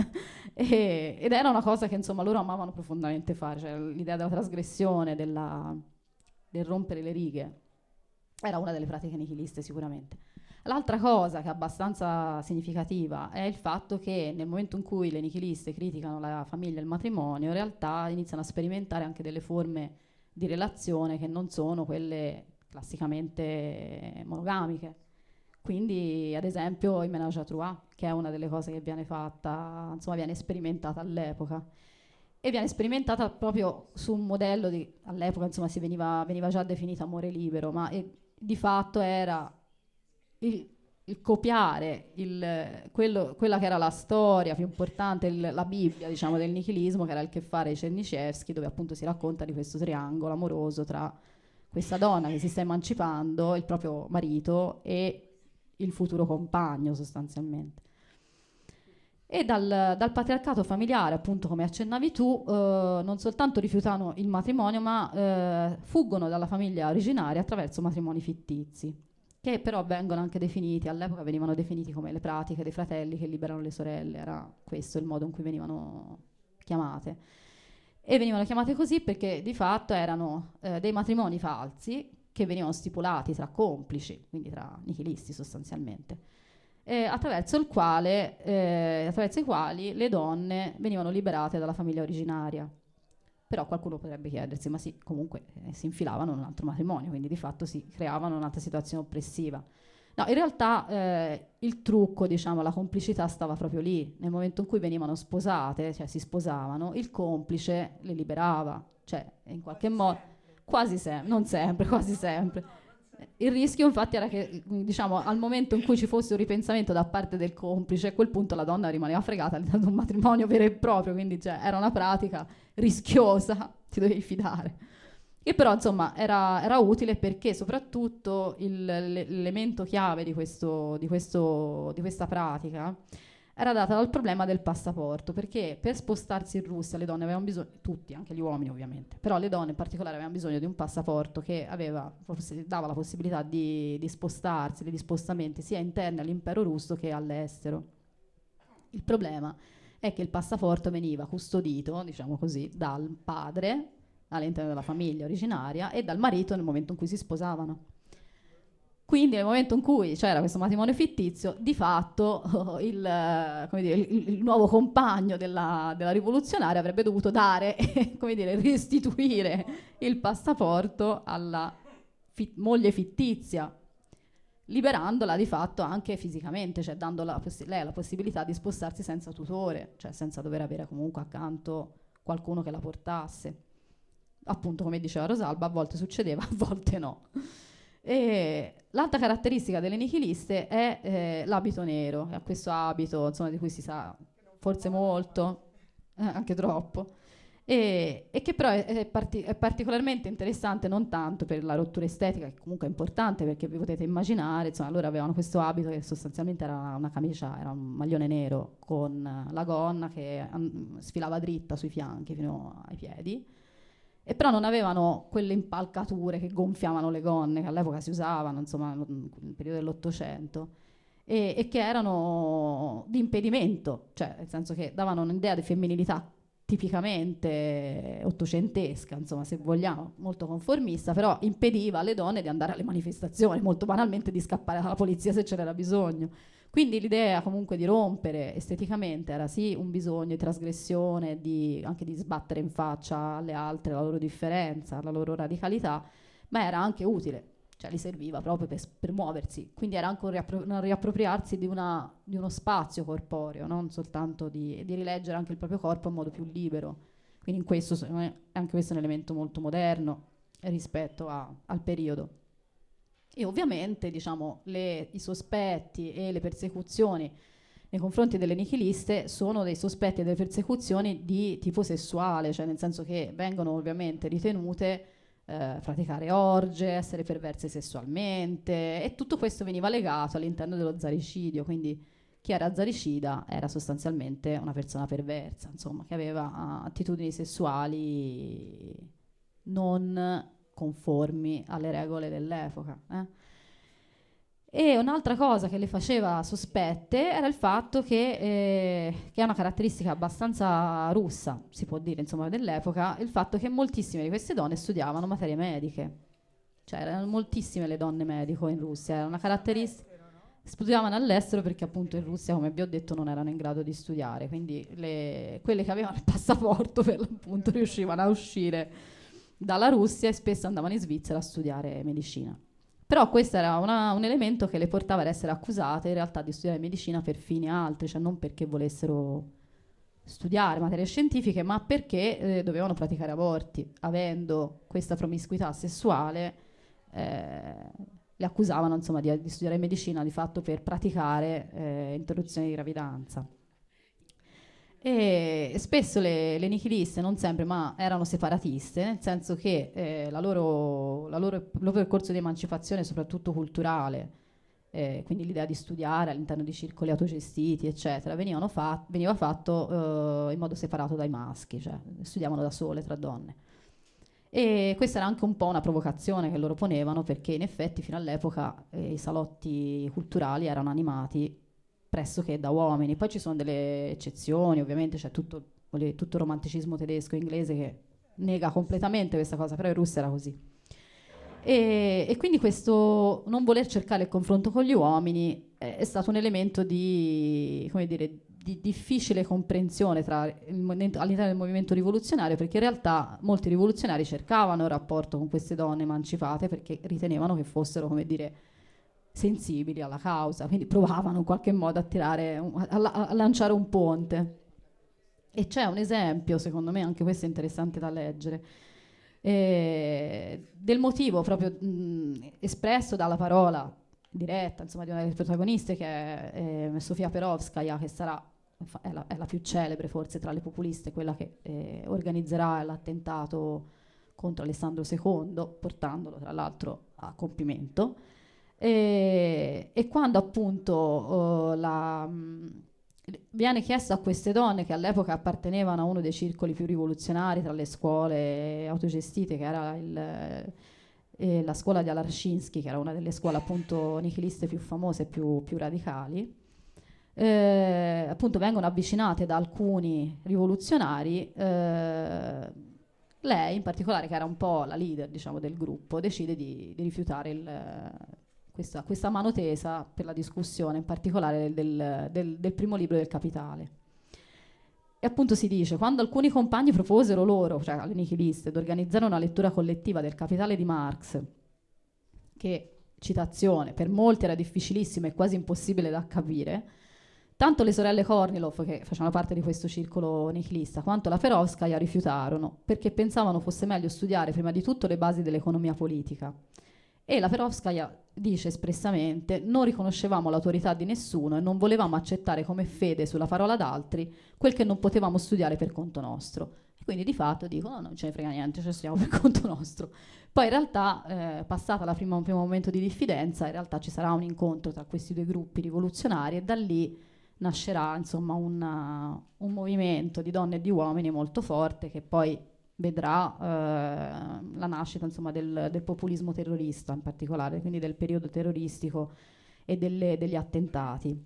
Speaker 3: Ed era una cosa che, insomma, loro amavano profondamente fare, cioè l'idea della trasgressione, del rompere le righe era una delle pratiche nichiliste sicuramente. L'altra cosa che è abbastanza significativa è il fatto che nel momento in cui le nichiliste criticano la famiglia e il matrimonio, in realtà iniziano a sperimentare anche delle forme di relazione che non sono quelle classicamente monogamiche. Quindi, ad esempio, il ménage à trois, che è una delle cose che viene fatta, insomma, viene sperimentata all'epoca. E viene sperimentata proprio su un modello di, all'epoca, insomma, veniva già definito amore libero, ma di fatto era il copiare quella che era la storia più importante, la Bibbia, diciamo, del nichilismo, che era il che fare di Chernyshevsky, dove appunto si racconta di questo triangolo amoroso tra questa donna che si sta emancipando, il proprio marito e il futuro compagno, sostanzialmente. E dal patriarcato familiare, appunto, come accennavi tu, non soltanto rifiutano il matrimonio, ma fuggono dalla famiglia originaria attraverso matrimoni fittizi, che però vengono anche definiti, all'epoca venivano definiti come le pratiche dei fratelli che liberano le sorelle, era questo il modo in cui venivano chiamate. E venivano chiamate così perché di fatto erano dei matrimoni falsi che venivano stipulati tra complici, quindi tra nichilisti sostanzialmente, attraverso i quali le donne venivano liberate dalla famiglia originaria. Però qualcuno potrebbe chiedersi, ma sì, comunque si infilavano in un altro matrimonio, quindi di fatto si creavano un'altra situazione oppressiva. No, in realtà il trucco, diciamo, la complicità stava proprio lì. Nel momento in cui venivano sposate, cioè si sposavano, il complice le liberava, cioè in qualche modo, quasi sempre, non sempre, quasi sempre. Il rischio infatti era che, diciamo, al momento in cui ci fosse un ripensamento da parte del complice, a quel punto la donna rimaneva fregata all'interno di un matrimonio vero e proprio, quindi cioè, era una pratica rischiosa, ti dovevi fidare. E però insomma era utile perché soprattutto l'elemento chiave di questa pratica era data dal problema del passaporto, perché per spostarsi in Russia le donne avevano bisogno, tutti, anche gli uomini ovviamente, però le donne in particolare avevano bisogno di un passaporto che dava la possibilità di spostarsi, degli spostamenti sia interni all'impero russo che all'estero. Il problema è che il passaporto veniva custodito, diciamo così, dal padre all'interno della famiglia originaria e dal marito nel momento in cui si sposavano. Quindi nel momento in cui c'era questo matrimonio fittizio, di fatto il nuovo compagno della rivoluzionaria avrebbe dovuto dare, restituire il passaporto alla moglie fittizia, liberandola di fatto anche fisicamente, cioè dando lei la possibilità di spostarsi senza tutore, cioè senza dover avere comunque accanto qualcuno che la portasse. Appunto, come diceva Rosalba, a volte succedeva, a volte no. E l'altra caratteristica delle nichiliste è l'abito nero, è questo abito, insomma, di cui si sa forse molto, anche troppo, e che però è particolarmente interessante non tanto per la rottura estetica, che comunque è importante perché vi potete immaginare, insomma, loro avevano questo abito che sostanzialmente era una camicia, era un maglione nero con la gonna che sfilava dritta sui fianchi fino ai piedi. E però non avevano quelle impalcature che gonfiavano le gonne, che all'epoca si usavano, insomma, nel periodo dell'Ottocento, e che erano di impedimento, cioè nel senso che davano un'idea di femminilità tipicamente ottocentesca, insomma, se vogliamo, molto conformista, però impediva alle donne di andare alle manifestazioni, molto banalmente di scappare dalla polizia se ce n'era bisogno. Quindi l'idea comunque di rompere esteticamente era sì un bisogno di trasgressione, anche di sbattere in faccia alle altre la loro differenza, la loro radicalità, ma era anche utile, cioè li serviva proprio per muoversi. Quindi era anche un riappropriarsi di uno spazio corporeo, non soltanto di rileggere anche il proprio corpo in modo più libero. Quindi in questo, anche questo è un elemento molto moderno rispetto al periodo. E ovviamente, diciamo, i sospetti e le persecuzioni nei confronti delle nichiliste sono dei sospetti e delle persecuzioni di tipo sessuale, cioè nel senso che vengono ovviamente ritenute praticare orge, essere perverse sessualmente, e tutto questo veniva legato all'interno dello zaricidio, quindi chi era zaricida era sostanzialmente una persona perversa, insomma, che aveva attitudini sessuali non conformi alle regole dell'epoca. E un'altra cosa che le faceva sospette era il fatto che è una caratteristica abbastanza russa, si può dire, insomma, dell'epoca, il fatto che moltissime di queste donne studiavano materie mediche. Cioè erano moltissime le donne medico in Russia, era una caratteristica. studiavano all'estero perché appunto in Russia, come vi ho detto, non erano in grado di studiare, quindi quelle che avevano il passaporto per l'appunto riuscivano a uscire dalla Russia e spesso andavano in Svizzera a studiare medicina. Però questo era un elemento che le portava ad essere accusate in realtà di studiare medicina per fini altri, cioè non perché volessero studiare materie scientifiche, ma perché dovevano praticare aborti. Avendo questa promiscuità sessuale, le accusavano insomma di studiare medicina di fatto per praticare interruzione di gravidanza. E spesso le nichiliste, non sempre, ma erano separatiste, nel senso che il loro percorso di emancipazione, soprattutto culturale, quindi l'idea di studiare all'interno di circoli autogestiti, eccetera, veniva fatto in modo separato dai maschi, cioè studiavano da sole tra donne. E questa era anche un po' una provocazione che loro ponevano, perché in effetti fino all'epoca i salotti culturali erano animati pressoché da uomini. Poi ci sono delle eccezioni, ovviamente c'è tutto il romanticismo tedesco e inglese che nega completamente questa cosa, però in Russia era così. E quindi questo non voler cercare il confronto con gli uomini è stato un elemento di, come dire, di difficile comprensione all'interno del movimento rivoluzionario, perché in realtà molti rivoluzionari cercavano un rapporto con queste donne emancipate perché ritenevano che fossero, come dire, sensibili alla causa, quindi provavano in qualche modo a lanciare un ponte. E c'è un esempio, secondo me anche questo è interessante da leggere, del motivo proprio espresso dalla parola diretta, insomma, di una delle protagoniste, che è Sofia Perovskaja, che è la più celebre forse tra le populiste, quella che organizzerà l'attentato contro Alessandro II, portandolo tra l'altro a compimento. E quando appunto viene chiesto a queste donne, che all'epoca appartenevano a uno dei circoli più rivoluzionari tra le scuole autogestite, che era la scuola di Alarchinsky, che era una delle scuole appunto nichiliste più famose e più radicali, appunto vengono avvicinate da alcuni rivoluzionari. Lei in particolare, che era un po' la leader, diciamo, del gruppo, decide di rifiutare questa mano tesa per la discussione, in particolare del primo libro del Capitale. E appunto si dice: quando alcuni compagni proposero loro, cioè alle nichiliste, di organizzare una lettura collettiva del Capitale di Marx, che, citazione, per molti era difficilissima e quasi impossibile da capire, tanto le sorelle Kornilov, che facevano parte di questo circolo nichilista, quanto la Perovskaja rifiutarono, perché pensavano fosse meglio studiare prima di tutto le basi dell'economia politica. E la Perovskaja dice espressamente: non riconoscevamo l'autorità di nessuno e non volevamo accettare come fede sulla parola d'altri quel che non potevamo studiare per conto nostro. E quindi di fatto dicono: no, non ce ne frega niente, ci studiamo per conto nostro. Poi in realtà, passata un primo momento di diffidenza, in realtà ci sarà un incontro tra questi due gruppi rivoluzionari e da lì nascerà insomma un movimento di donne e di uomini molto forte, che poi vedrà la nascita insomma del populismo terrorista, in particolare, quindi del periodo terroristico e degli attentati.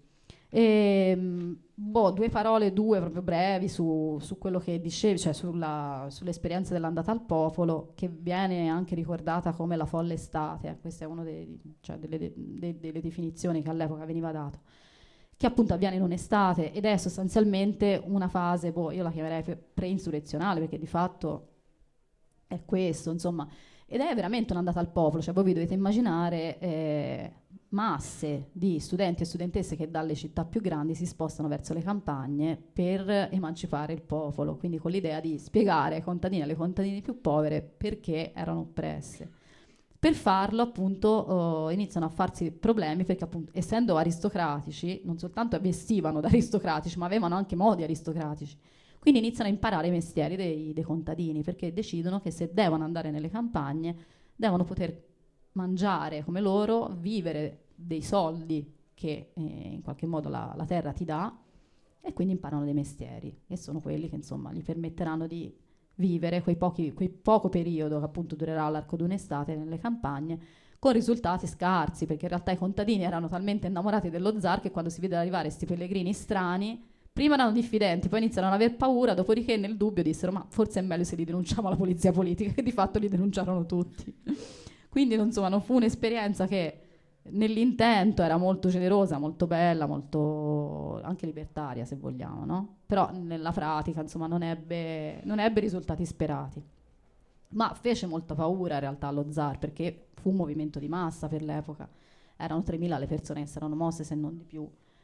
Speaker 3: Due parole proprio brevi su quello che dicevi, cioè sull'esperienza dell'andata al popolo, che viene anche ricordata come la folle estate. Questa è una delle definizioni che all'epoca veniva dato, che appunto avviene in un'estate ed è sostanzialmente una fase, io la chiamerei pre-insurrezionale, perché di fatto è questo, insomma, ed è veramente un'andata al popolo, cioè voi vi dovete immaginare masse di studenti e studentesse che dalle città più grandi si spostano verso le campagne per emancipare il popolo, quindi con l'idea di spiegare ai contadini e alle contadine più povere perché erano oppresse. Per farlo, appunto, iniziano a farsi problemi perché, appunto, essendo aristocratici, non soltanto vestivano da aristocratici, ma avevano anche modi aristocratici. Quindi iniziano a imparare i mestieri dei contadini, perché decidono che se devono andare nelle campagne, devono poter mangiare come loro, vivere dei soldi che in qualche modo la terra ti dà, e quindi imparano dei mestieri, e sono quelli che, insomma, gli permetteranno di vivere quel poco periodo che appunto durerà l'arco di un'estate nelle campagne, con risultati scarsi, perché in realtà i contadini erano talmente innamorati dello zar che quando si vedono arrivare questi pellegrini strani, prima erano diffidenti, poi iniziano ad aver paura, dopodiché nel dubbio dissero: ma forse è meglio se li denunciamo alla polizia politica, e di fatto li denunciarono tutti. Quindi insomma non fu un'esperienza che nell'intento era molto generosa, molto bella, molto anche libertaria, se vogliamo, no? Però nella pratica, insomma, non ebbe risultati sperati. Ma fece molta paura in realtà allo zar, perché fu un movimento di massa per l'epoca. Erano 3.000 le persone che si erano mosse, se non di più.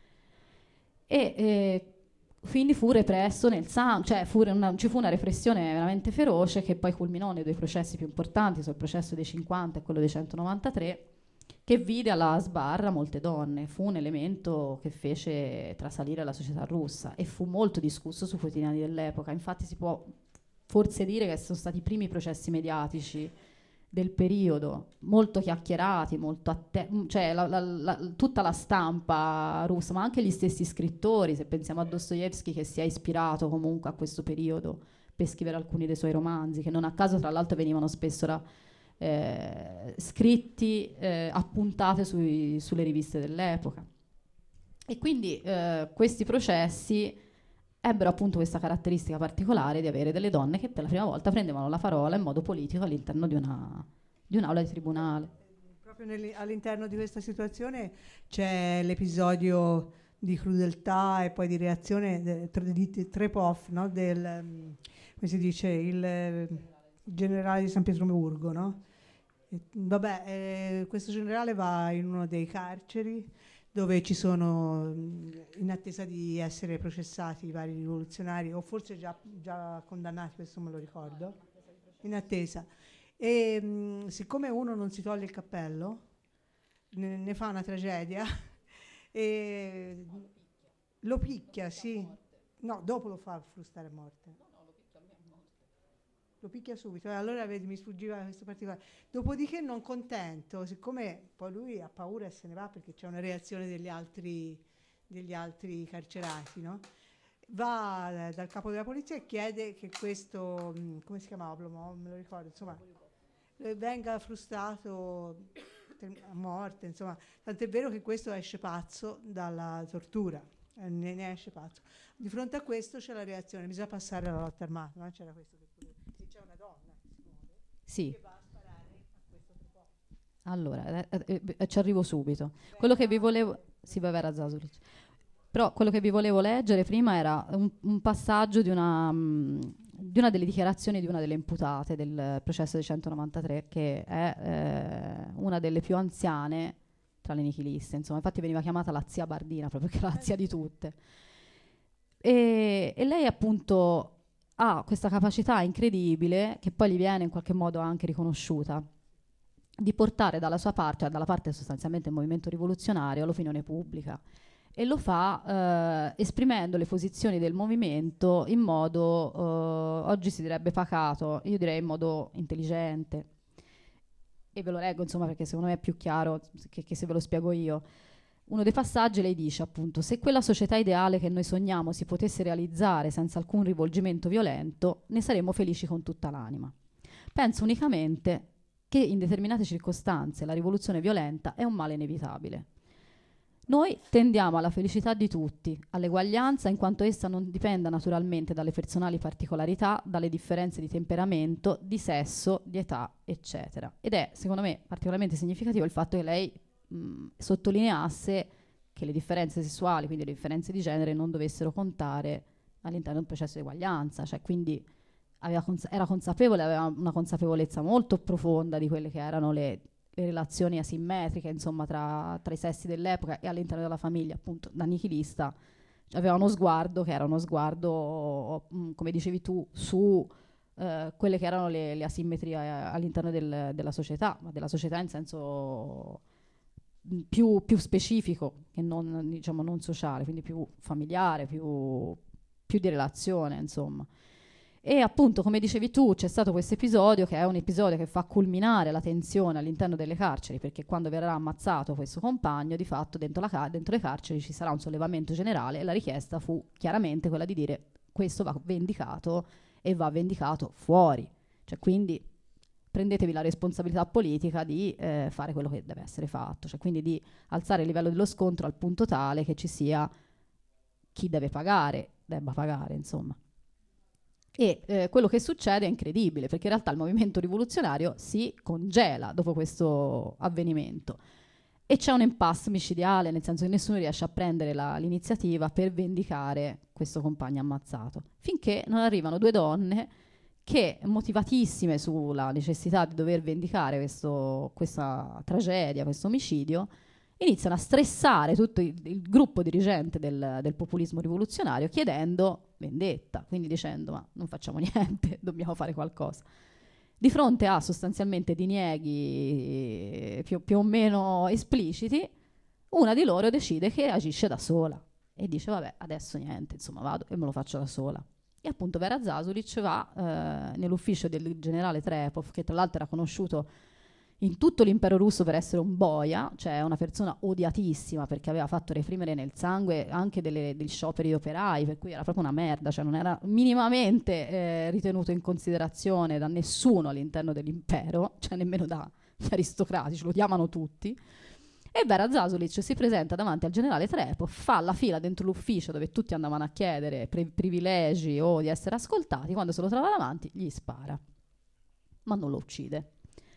Speaker 3: E quindi fu represso nel sangue, cioè ci fu una repressione veramente feroce, che poi culminò nei 2 processi più importanti, sul processo dei 50 e quello dei 193, che vide alla sbarra molte donne. Fu un elemento che fece trasalire la società russa e fu molto discusso sui quotidiani dell'epoca. Infatti si può forse dire che sono stati i primi processi mediatici del periodo, molto chiacchierati, cioè tutta la stampa russa, ma anche gli stessi scrittori, se pensiamo a Dostoevsky, che si è ispirato comunque a questo periodo per scrivere alcuni dei suoi romanzi, che non a caso tra l'altro venivano spesso scritti a puntate sulle riviste dell'epoca. E quindi questi processi ebbero appunto questa caratteristica particolare di avere delle donne che per la prima volta prendevano la parola in modo politico all'interno di un'aula di tribunale.
Speaker 2: Proprio all'interno di questa situazione c'è l'episodio di crudeltà e poi di reazione di Trepov, no? Come si dice, il generale di San Pietroburgo, no? Questo generale va in uno dei carceri dove ci sono, in attesa di essere processati, i vari rivoluzionari, o forse già condannati, questo me lo ricordo, in attesa. E siccome uno non si toglie il cappello, ne fa una tragedia, e lo picchia, sì. No, dopo lo fa frustare a morte. Lo picchia subito, allora vedi, mi sfuggiva questo particolare. Dopodiché, non contento, siccome poi lui ha paura e se ne va perché c'è una reazione degli altri carcerati, no? Va dal capo della polizia e chiede che questo, come si chiamava, non me lo ricordo, insomma, venga frustato a morte, insomma. Tant'è vero che questo esce pazzo dalla tortura, ne esce pazzo. Di fronte a questo c'è la reazione, bisogna passare alla lotta armata, no? C'era questo. C'è una donna
Speaker 3: sì,
Speaker 2: che va a sparare a questo tipo.
Speaker 3: Allora, ci arrivo subito. Quello che vi volevo... Sì, vabbè, era Zasulic. Però quello che vi volevo leggere prima era un passaggio di una delle dichiarazioni di una delle imputate del processo del 193, che è una delle più anziane tra le nichiliste. Insomma, infatti veniva chiamata la zia Bardina, proprio perché è la zia di tutte. E lei appunto ha questa capacità incredibile, che poi gli viene in qualche modo anche riconosciuta, di portare dalla sua parte, cioè dalla parte sostanzialmente del movimento rivoluzionario, l'opinione pubblica. E lo fa esprimendo le posizioni del movimento in modo, oggi si direbbe pacato, io direi in modo intelligente. E ve lo leggo, insomma, perché secondo me è più chiaro che se ve lo spiego io. Uno dei passaggi, lei dice appunto: se quella società ideale che noi sogniamo si potesse realizzare senza alcun rivolgimento violento, ne saremmo felici con tutta l'anima. Penso unicamente che in determinate circostanze la rivoluzione violenta è un male inevitabile. Noi tendiamo alla felicità di tutti, all'eguaglianza, in quanto essa non dipenda naturalmente dalle personali particolarità, dalle differenze di temperamento, di sesso, di età, eccetera. Ed è, secondo me, particolarmente significativo il fatto che lei sottolineasse che le differenze sessuali, quindi le differenze di genere, non dovessero contare all'interno del processo di eguaglianza, cioè quindi era consapevole, aveva una consapevolezza molto profonda di quelle che erano le relazioni asimmetriche, insomma, tra i sessi dell'epoca e all'interno della famiglia, appunto, da nichilista. Cioè, aveva uno sguardo che era uno sguardo, come dicevi tu, su quelle che erano le asimmetrie all'interno della società, ma della società in senso più specifico che non, diciamo, non sociale, quindi più familiare, più di relazione, insomma. E appunto, come dicevi tu, c'è stato questo episodio, che è un episodio che fa culminare la tensione all'interno delle carceri, perché quando verrà ammazzato questo compagno, di fatto dentro le carceri ci sarà un sollevamento generale, e la richiesta fu chiaramente quella di dire: questo va vendicato e va vendicato fuori. Cioè, quindi prendetevi la responsabilità politica di fare quello che deve essere fatto, cioè quindi di alzare il livello dello scontro al punto tale che ci sia chi debba pagare, insomma. E quello che succede è incredibile, perché in realtà il movimento rivoluzionario si congela dopo questo avvenimento. E c'è un impasse micidiale, nel senso che nessuno riesce a prendere l'iniziativa per vendicare questo compagno ammazzato, finché non arrivano due donne che, motivatissime sulla necessità di dover vendicare questa tragedia, questo omicidio, iniziano a stressare tutto il gruppo dirigente del populismo rivoluzionario chiedendo vendetta, quindi dicendo: ma non facciamo niente, dobbiamo fare qualcosa. Di fronte a sostanzialmente dinieghi più o meno espliciti, una di loro decide che agisce da sola e dice: vabbè, adesso niente, insomma vado e me lo faccio da sola. E appunto Vera Zasulic va nell'ufficio del generale Trepov, che tra l'altro era conosciuto in tutto l'impero russo per essere un boia, cioè una persona odiatissima perché aveva fatto reprimere nel sangue anche degli scioperi operai, per cui era proprio una merda, cioè non era minimamente ritenuto in considerazione da nessuno all'interno dell'impero, cioè nemmeno dagli aristocratici, lo odiavano tutti. E Vera Zasulic si presenta davanti al generale Trepov, fa la fila dentro l'ufficio dove tutti andavano a chiedere privilegi o di essere ascoltati, quando se lo trova davanti gli spara, ma non lo uccide.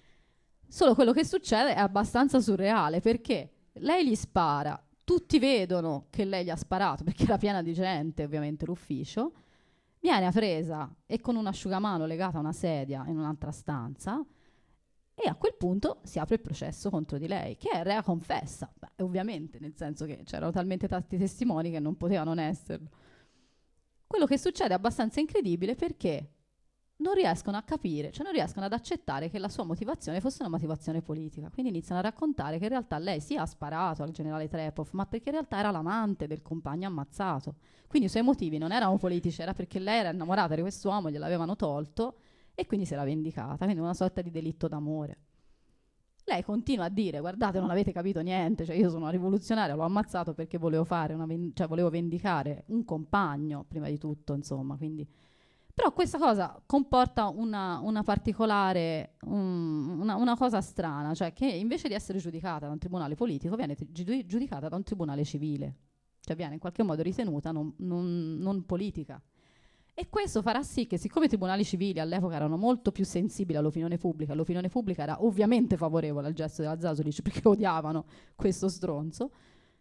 Speaker 3: Solo quello che succede è abbastanza surreale, perché lei gli spara, tutti vedono che lei gli ha sparato perché era piena di gente ovviamente l'ufficio, viene presa e con un asciugamano legata a una sedia in un'altra stanza, e a quel punto si apre il processo contro di lei, che è rea confessa. Beh, ovviamente, nel senso che c'erano talmente tanti testimoni che non poteva non esserlo. Quello che succede è abbastanza incredibile perché non riescono a capire, cioè non riescono ad accettare che la sua motivazione fosse una motivazione politica. Quindi iniziano a raccontare che in realtà lei sì ha sparato al generale Trepov, ma perché in realtà era l'amante del compagno ammazzato. Quindi i suoi motivi non erano politici, era perché lei era innamorata di quest'uomo, gliel'avevano tolto, e quindi si era vendicata, quindi una sorta di delitto d'amore. Lei continua a dire: guardate, non avete capito niente, cioè io sono una rivoluzionaria, l'ho ammazzato perché volevo volevo vendicare un compagno, prima di tutto, insomma, quindi. Però questa cosa comporta una particolare, una cosa strana, cioè che invece di essere giudicata da un tribunale politico viene giudicata da un tribunale civile, cioè viene in qualche modo ritenuta non politica. E questo farà sì che, siccome i tribunali civili all'epoca erano molto più sensibili l'opinione pubblica era ovviamente favorevole al gesto della Zasulic perché odiavano questo stronzo,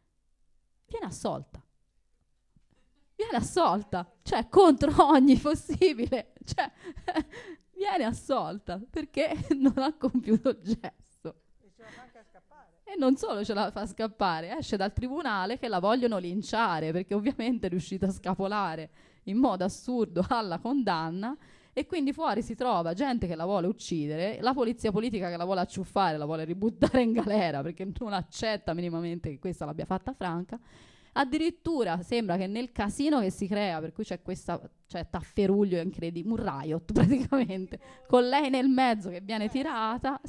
Speaker 3: viene assolta. Viene assolta, cioè contro ogni possibile, cioè viene assolta perché non ha compiuto il gesto.
Speaker 2: E ce la fa anche a scappare.
Speaker 3: E non solo ce la fa scappare, esce dal tribunale che la vogliono linciare perché ovviamente è riuscita a scapolare in modo assurdo alla condanna, e quindi fuori si trova gente che la vuole uccidere, la polizia politica che la vuole acciuffare, la vuole ributtare in galera perché non accetta minimamente che questa l'abbia fatta franca. Addirittura sembra che nel casino che si crea, per cui c'è tafferuglio incredibile, un riot praticamente, con lei nel mezzo che viene tirata,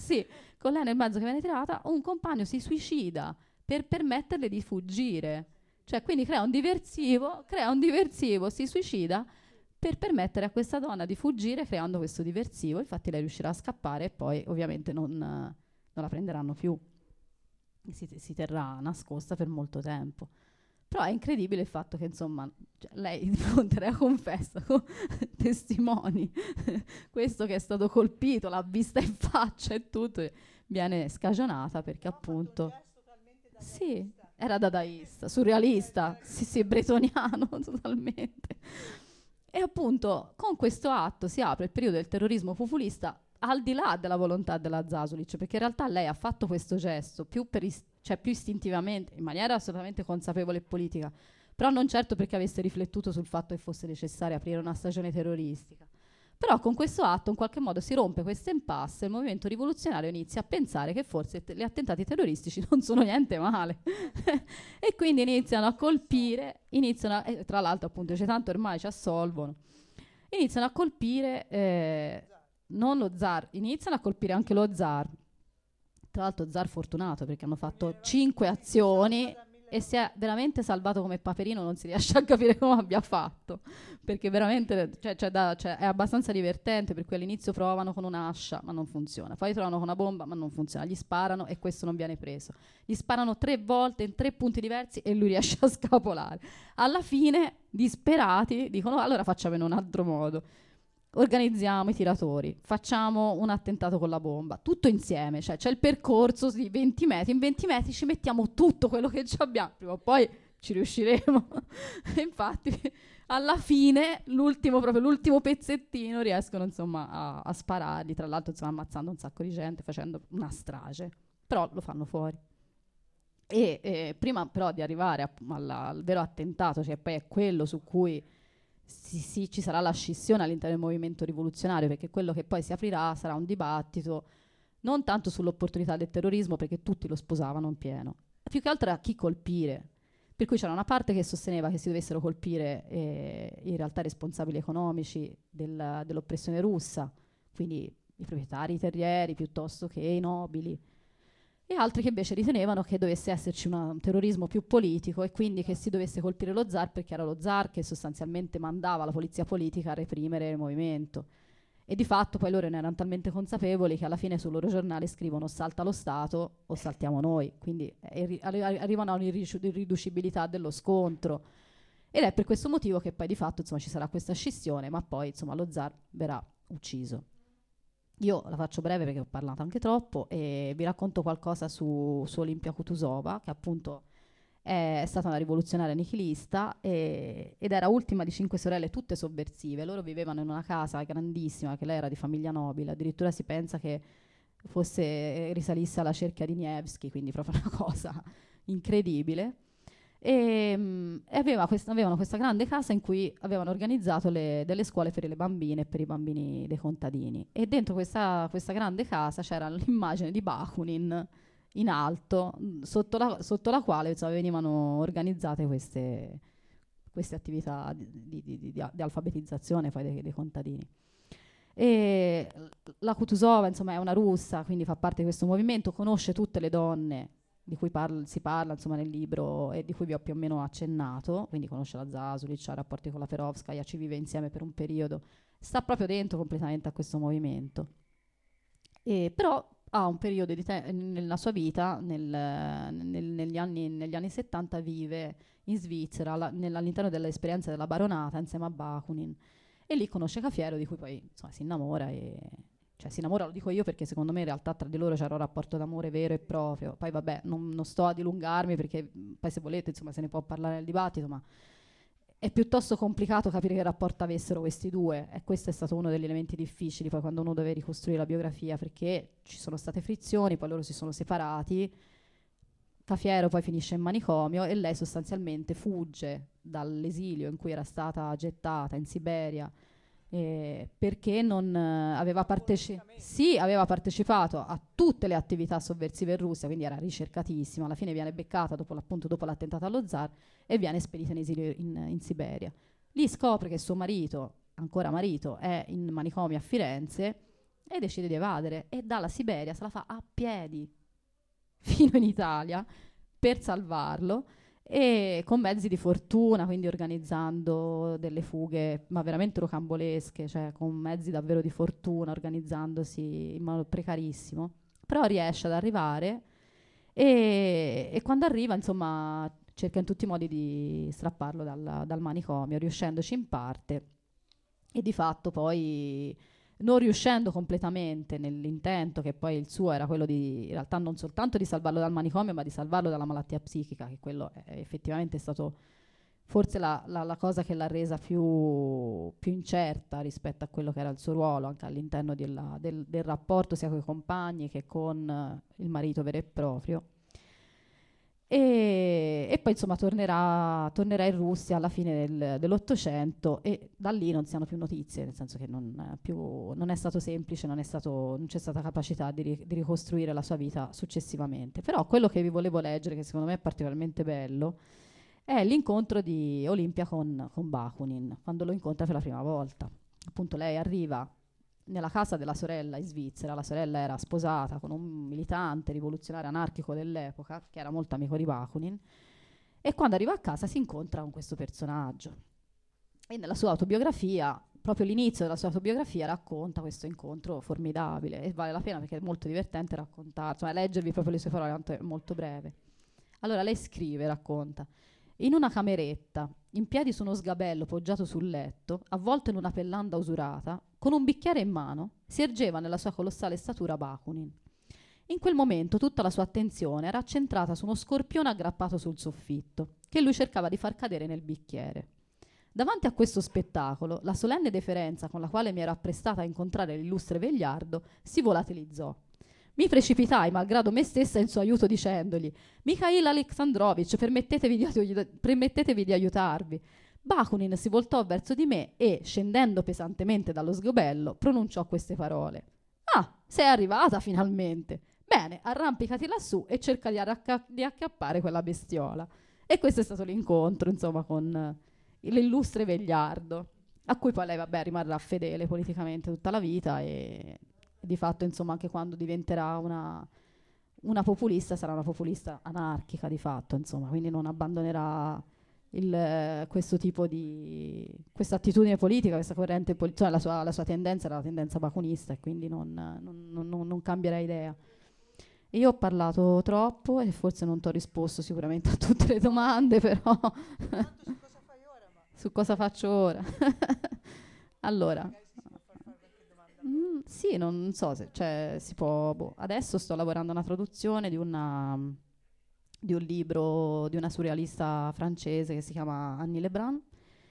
Speaker 3: un compagno si suicida per permetterle di fuggire. Cioè, quindi crea un diversivo, si suicida per permettere a questa donna di fuggire, creando questo diversivo. Infatti lei riuscirà a scappare e poi ovviamente non la prenderanno più. Si terrà nascosta per molto tempo. Però è incredibile il fatto che, insomma, cioè, lei di fronte a confessa con testimoni questo che è stato colpito, l'ha vista in faccia e tutto, viene scagionata perché appunto sì, era dadaista, surrealista, sì, bretoniano totalmente. E appunto con questo atto si apre il periodo del terrorismo populista al di là della volontà della Zasulic, perché in realtà lei ha fatto questo gesto più istintivamente, in maniera assolutamente consapevole e politica, però non certo perché avesse riflettuto sul fatto che fosse necessario aprire una stagione terroristica. Però con questo atto in qualche modo si rompe questo impasse, il movimento rivoluzionario inizia a pensare che forse gli attentati terroristici non sono niente male e quindi iniziano a colpire, tra l'altro appunto c'è tanto ormai ci assolvono, iniziano a colpire non lo zar, iniziano a colpire anche lo zar, tra l'altro zar fortunato perché hanno fatto 5 azioni e si è veramente salvato come Paperino, non si riesce a capire come abbia fatto, perché veramente è abbastanza divertente, per cui all'inizio provano con un'ascia ma non funziona, poi trovano con una bomba ma non funziona, gli sparano e questo non viene preso, gli sparano 3 volte in 3 punti diversi e lui riesce a scapolare. Alla fine disperati dicono allora facciamo in un altro modo, organizziamo i tiratori, facciamo un attentato con la bomba, tutto insieme, cioè c'è il percorso di 20 metri, in 20 metri ci mettiamo tutto quello che ci abbiamo, prima o poi ci riusciremo. E infatti alla fine l'ultimo pezzettino riescono insomma a spararli, tra l'altro insomma ammazzando un sacco di gente, facendo una strage, però lo fanno fuori. E prima però di arrivare al vero attentato, cioè poi è quello su cui ci sarà la scissione all'interno del movimento rivoluzionario, perché quello che poi si aprirà sarà un dibattito non tanto sull'opportunità del terrorismo, perché tutti lo sposavano in pieno, più che altro a chi colpire. Per cui c'era una parte che sosteneva che si dovessero colpire in realtà i responsabili economici dell'oppressione russa, quindi i proprietari terrieri piuttosto che i nobili, e altri che invece ritenevano che dovesse esserci un terrorismo più politico e quindi che si dovesse colpire lo zar, perché era lo zar che sostanzialmente mandava la polizia politica a reprimere il movimento. E di fatto poi loro ne erano talmente consapevoli che alla fine sul loro giornale scrivono salta lo Stato o saltiamo noi, quindi arrivano a un'irriducibilità dello scontro. Ed è per questo motivo che poi di fatto insomma, ci sarà questa scissione, ma poi insomma, lo zar verrà ucciso. Io la faccio breve perché ho parlato anche troppo e vi racconto qualcosa su Olimpia Kutuzova, che appunto è stata una rivoluzionaria nichilista ed era ultima di 5 sorelle tutte sovversive. Loro vivevano in una casa grandissima, che lei era di famiglia nobile, addirittura si pensa che risalisse alla cerchia di Nevsky, quindi proprio una cosa incredibile. E avevano questa grande casa in cui avevano organizzato delle scuole per le bambine e per i bambini dei contadini, e dentro questa grande casa c'era l'immagine di Bakunin in alto, sotto la quale insomma, venivano organizzate queste attività di alfabetizzazione poi dei contadini. E la Kutuzova insomma, è una russa, quindi fa parte di questo movimento, conosce tutte le donne di cui si parla insomma, nel libro e di cui vi ho più o meno accennato, quindi conosce la Zasulic, ha rapporti con la Perovskaya, ci vive insieme per un periodo, sta proprio dentro completamente a questo movimento. Però ha un periodo nella sua vita, negli anni 70, vive in Svizzera all'interno dell'esperienza della baronata insieme a Bakunin, e lì conosce Cafiero, di cui poi insomma, si innamora cioè si innamora, lo dico io perché secondo me in realtà tra di loro c'era un rapporto d'amore vero e proprio. Poi vabbè, non sto a dilungarmi perché poi se volete insomma se ne può parlare nel dibattito, ma è piuttosto complicato capire che rapporto avessero questi due, e questo è stato uno degli elementi difficili poi quando uno deve ricostruire la biografia, perché ci sono state frizioni, poi loro si sono separati, Cafiero poi finisce in manicomio e lei sostanzialmente fugge dall'esilio in cui era stata gettata in Siberia, perché non aveva partecipato a tutte le attività sovversive in Russia, quindi era ricercatissima. Alla fine viene beccata dopo l'attentato allo zar e viene spedita in esilio in Siberia. Lì scopre che suo marito, ancora marito, è in manicomio a Firenze e decide di evadere, e dalla Siberia se la fa a piedi fino in Italia per salvarlo, e con mezzi di fortuna, quindi organizzando delle fughe ma veramente rocambolesche, cioè con mezzi davvero di fortuna, organizzandosi in modo precarissimo, però riesce ad arrivare e quando arriva insomma cerca in tutti i modi di strapparlo dal manicomio, riuscendoci in parte, e di fatto poi non riuscendo completamente nell'intento, che poi il suo era quello di, in realtà non soltanto di salvarlo dal manicomio, ma di salvarlo dalla malattia psichica, che quello è effettivamente stato forse la cosa che l'ha resa più incerta rispetto a quello che era il suo ruolo, anche all'interno del rapporto sia con i compagni che con il marito vero e proprio. E poi insomma tornerà in Russia alla fine dell'Ottocento, e da lì non si hanno più notizie, nel senso che non è stato semplice, non c'è stata capacità di ricostruire la sua vita successivamente. Però quello che vi volevo leggere, che secondo me è particolarmente bello, è l'incontro di Olimpia con Bakunin, quando lo incontra per la prima volta. Appunto lei arriva nella casa della sorella in Svizzera, la sorella era sposata con un militante rivoluzionario anarchico dell'epoca, che era molto amico di Bakunin, e quando arriva a casa si incontra con questo personaggio. E nella sua autobiografia, proprio l'inizio della sua autobiografia, racconta questo incontro formidabile, e vale la pena perché è molto divertente raccontare, cioè leggervi proprio le sue parole, tanto è molto breve. Allora lei racconta: in una cameretta, in piedi su uno sgabello poggiato sul letto, avvolto in una pellanda usurata, con un bicchiere in mano, si ergeva nella sua colossale statura Bakunin. In quel momento tutta la sua attenzione era centrata su uno scorpione aggrappato sul soffitto, che lui cercava di far cadere nel bicchiere. Davanti a questo spettacolo, la solenne deferenza con la quale mi ero apprestata a incontrare l'illustre vegliardo si volatilizzò. Mi precipitai, malgrado me stessa, in suo aiuto dicendogli: «Mikhail Aleksandrovich, permettetevi di aiutarvi». Bakunin si voltò verso di me e, scendendo pesantemente dallo sgabello, pronunciò queste parole: «Ah, sei arrivata finalmente! Bene, arrampicati lassù e cerca di acchiappare quella bestiola». E questo è stato l'incontro, insomma, con l'illustre vegliardo, a cui poi lei, vabbè, rimarrà fedele politicamente tutta la vita e di fatto, insomma, anche quando diventerà una populista, sarà una populista anarchica di fatto, insomma, quindi non abbandonerà questo tipo di questa attitudine politica, questa corrente politica, la sua tendenza era la tendenza bakunista e quindi non cambierà idea. Io ho parlato troppo e forse non ti ho risposto sicuramente a tutte le domande, però
Speaker 2: Tanto su cosa fai ora? Ma
Speaker 3: su cosa faccio ora? Allora,
Speaker 2: magari si può far fare qualche domanda.
Speaker 3: sì, non so se si può. Adesso sto lavorando a una traduzione di un libro di una surrealista francese che si chiama Annie Lebrun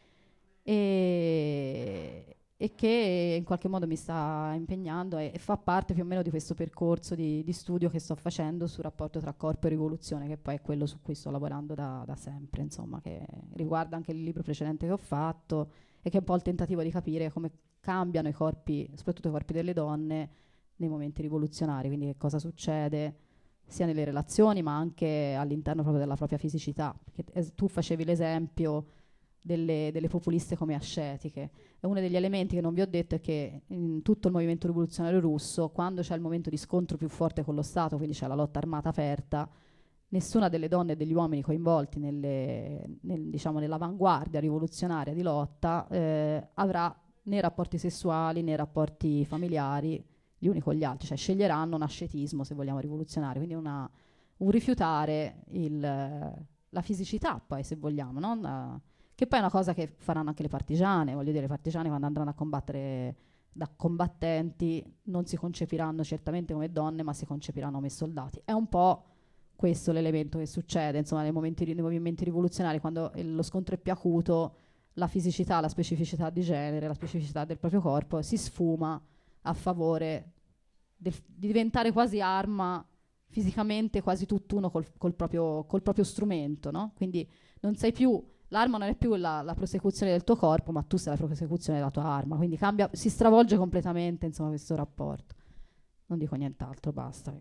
Speaker 3: e che in qualche modo mi sta impegnando e fa parte più o meno di questo percorso di studio che sto facendo sul rapporto tra corpo e rivoluzione, che poi è quello su cui sto lavorando da sempre, insomma, che riguarda anche il libro precedente che ho fatto e che è un po' il tentativo di capire come cambiano i corpi, soprattutto i corpi delle donne, nei momenti rivoluzionari, quindi che cosa succede sia nelle relazioni ma anche all'interno proprio della propria fisicità. Perché, tu facevi l'esempio delle populiste come ascetiche, e uno degli elementi che non vi ho detto è che in tutto il movimento rivoluzionario russo, quando c'è il momento di scontro più forte con lo Stato, quindi c'è la lotta armata aperta, nessuna delle donne e degli uomini coinvolti diciamo, nell'avanguardia rivoluzionaria di lotta avrà né rapporti sessuali né rapporti familiari gli uni con gli altri, cioè sceglieranno un ascetismo, se vogliamo, rivoluzionario, quindi un rifiutare la fisicità, poi, se vogliamo, no? Che poi è una cosa che faranno anche le partigiane, voglio dire, le partigiane quando andranno a combattere da combattenti non si concepiranno certamente come donne, ma si concepiranno come soldati. È un po' questo l'elemento che succede, insomma, nei movimenti rivoluzionari, quando lo scontro è più acuto, la fisicità, la specificità di genere, la specificità del proprio corpo si sfuma a favore di diventare quasi arma, fisicamente quasi tutt'uno col proprio strumento, no? Quindi non sei più, l'arma non è più la prosecuzione del tuo corpo, ma tu sei la prosecuzione della tua arma, quindi cambia, si stravolge completamente, insomma, questo rapporto. Non dico nient'altro, basta.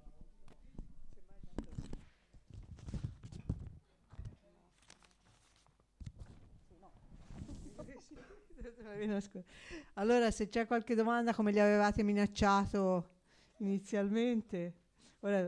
Speaker 2: Allora, se c'è qualche domanda, come li avevate minacciato inizialmente, ora,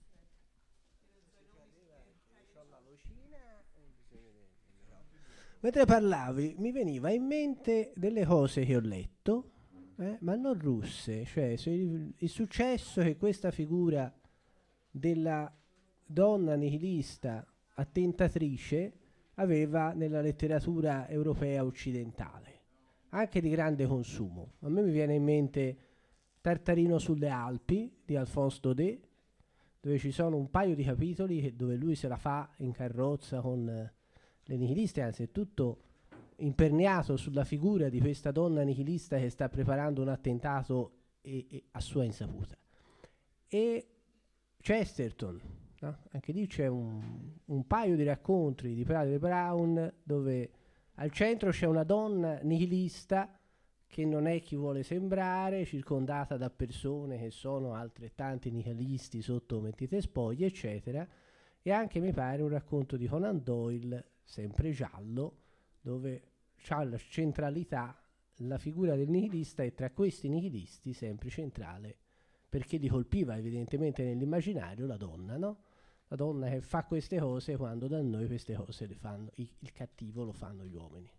Speaker 4: Mentre parlavi mi veniva in mente delle cose che ho letto, ma non russe, cioè il successo che questa figura della donna nihilista attentatrice aveva nella letteratura europea occidentale, anche di grande consumo. A me mi viene in mente Tartarino sulle Alpi di Alphonse Daudet, dove ci sono un paio di capitoli dove lui se la fa in carrozza con le nihiliste, anzi è tutto imperniato sulla figura di questa donna nihilista che sta preparando un attentato e a sua insaputa. E Chesterton, no? Anche lì c'è un paio di racconti di Padre Brown dove al centro c'è una donna nihilista che non è chi vuole sembrare, circondata da persone che sono altrettanti nihilisti sotto mentite spoglie, eccetera. E anche, mi pare, un racconto di Conan Doyle, sempre giallo, dove c'ha la centralità la figura del nihilista, e tra questi nihilisti sempre centrale, perché li colpiva evidentemente nell'immaginario, la donna, no? La donna che fa queste cose quando da noi queste cose le fanno, il cattivo lo fanno gli uomini.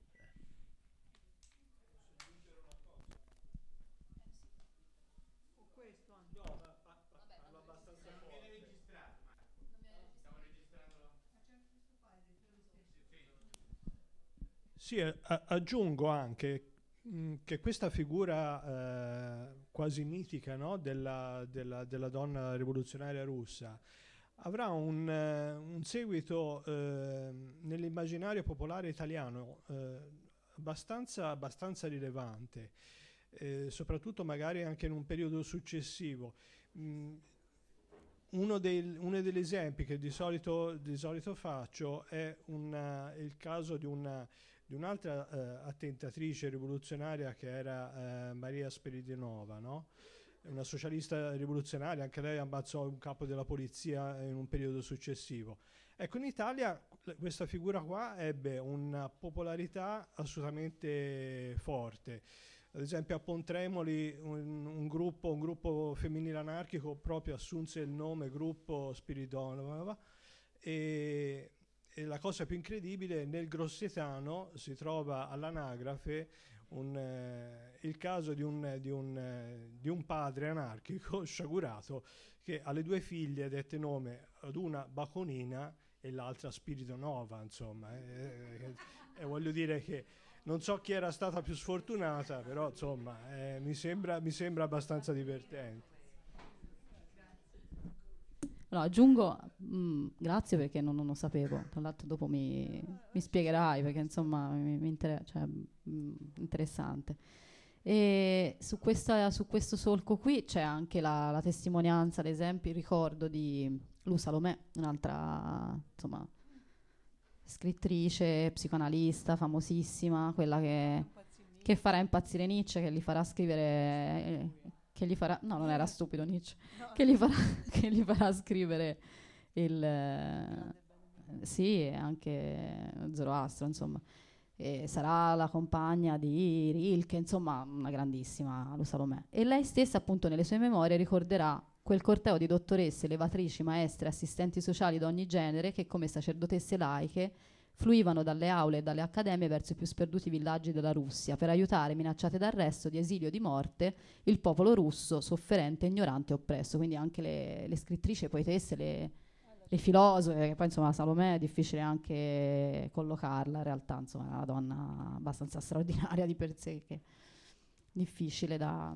Speaker 5: Sì, aggiungo anche che questa figura quasi mitica, no? della donna rivoluzionaria russa avrà un seguito nell'immaginario popolare italiano abbastanza rilevante, soprattutto magari anche in un periodo successivo. Uno degli esempi che di solito faccio è il caso di un'altra attentatrice rivoluzionaria che era Maria Spiridonova, no? Una socialista rivoluzionaria, anche lei ammazzò un capo della polizia in un periodo successivo. Ecco, in Italia questa figura qua ebbe una popolarità assolutamente forte. Ad esempio a Pontremoli un gruppo femminile anarchico proprio assunse il nome gruppo Spiridonova, e la cosa più incredibile, nel Grossetano si trova all'anagrafe il caso di un padre anarchico sciagurato che alle 2 figlie dette nome, ad una Baconina e l'altra Spiridonova, insomma. E voglio dire che non so chi era stata più sfortunata, però insomma mi sembra abbastanza divertente.
Speaker 3: No, aggiungo, grazie perché non lo sapevo, tra l'altro dopo mi spiegherai perché insomma interessante. E su questo solco qui c'è anche la testimonianza, ad esempio, il ricordo di Lou Salomè, un'altra insomma scrittrice, psicoanalista famosissima, quella che farà impazzire Nietzsche, che gli farà scrivere, no, non era stupido Nietzsche, che gli farà scrivere sì, anche Zoroastro, insomma. E sarà la compagna di Rilke, insomma, una grandissima Lou Salomè. E lei stessa, appunto, nelle sue memorie ricorderà quel corteo di dottoresse, levatrici, maestre, assistenti sociali d'ogni genere che, come sacerdotesse laiche, fluivano dalle aule e dalle accademie verso i più sperduti villaggi della Russia per aiutare, minacciate d'arresto, di esilio, di morte, il popolo russo sofferente, ignorante e oppresso. Quindi anche le scrittrici, le poetesse, le filosofe, che poi insomma Salomè è difficile anche collocarla, in realtà insomma è una donna abbastanza straordinaria di per sé, che è difficile da...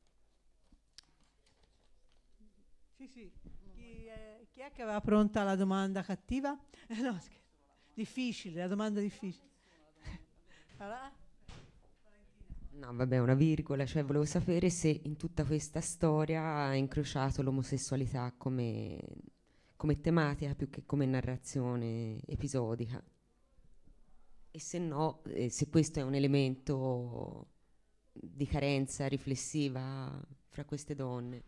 Speaker 2: Sì. Chi è che aveva pronta la domanda cattiva? No, scherzo. Difficile, la domanda difficile. Allora?
Speaker 6: No, vabbè, una virgola, cioè volevo sapere se in tutta questa storia ha incrociato l'omosessualità come tematica più che come narrazione episodica. E se no, se questo è un elemento di carenza riflessiva fra queste donne.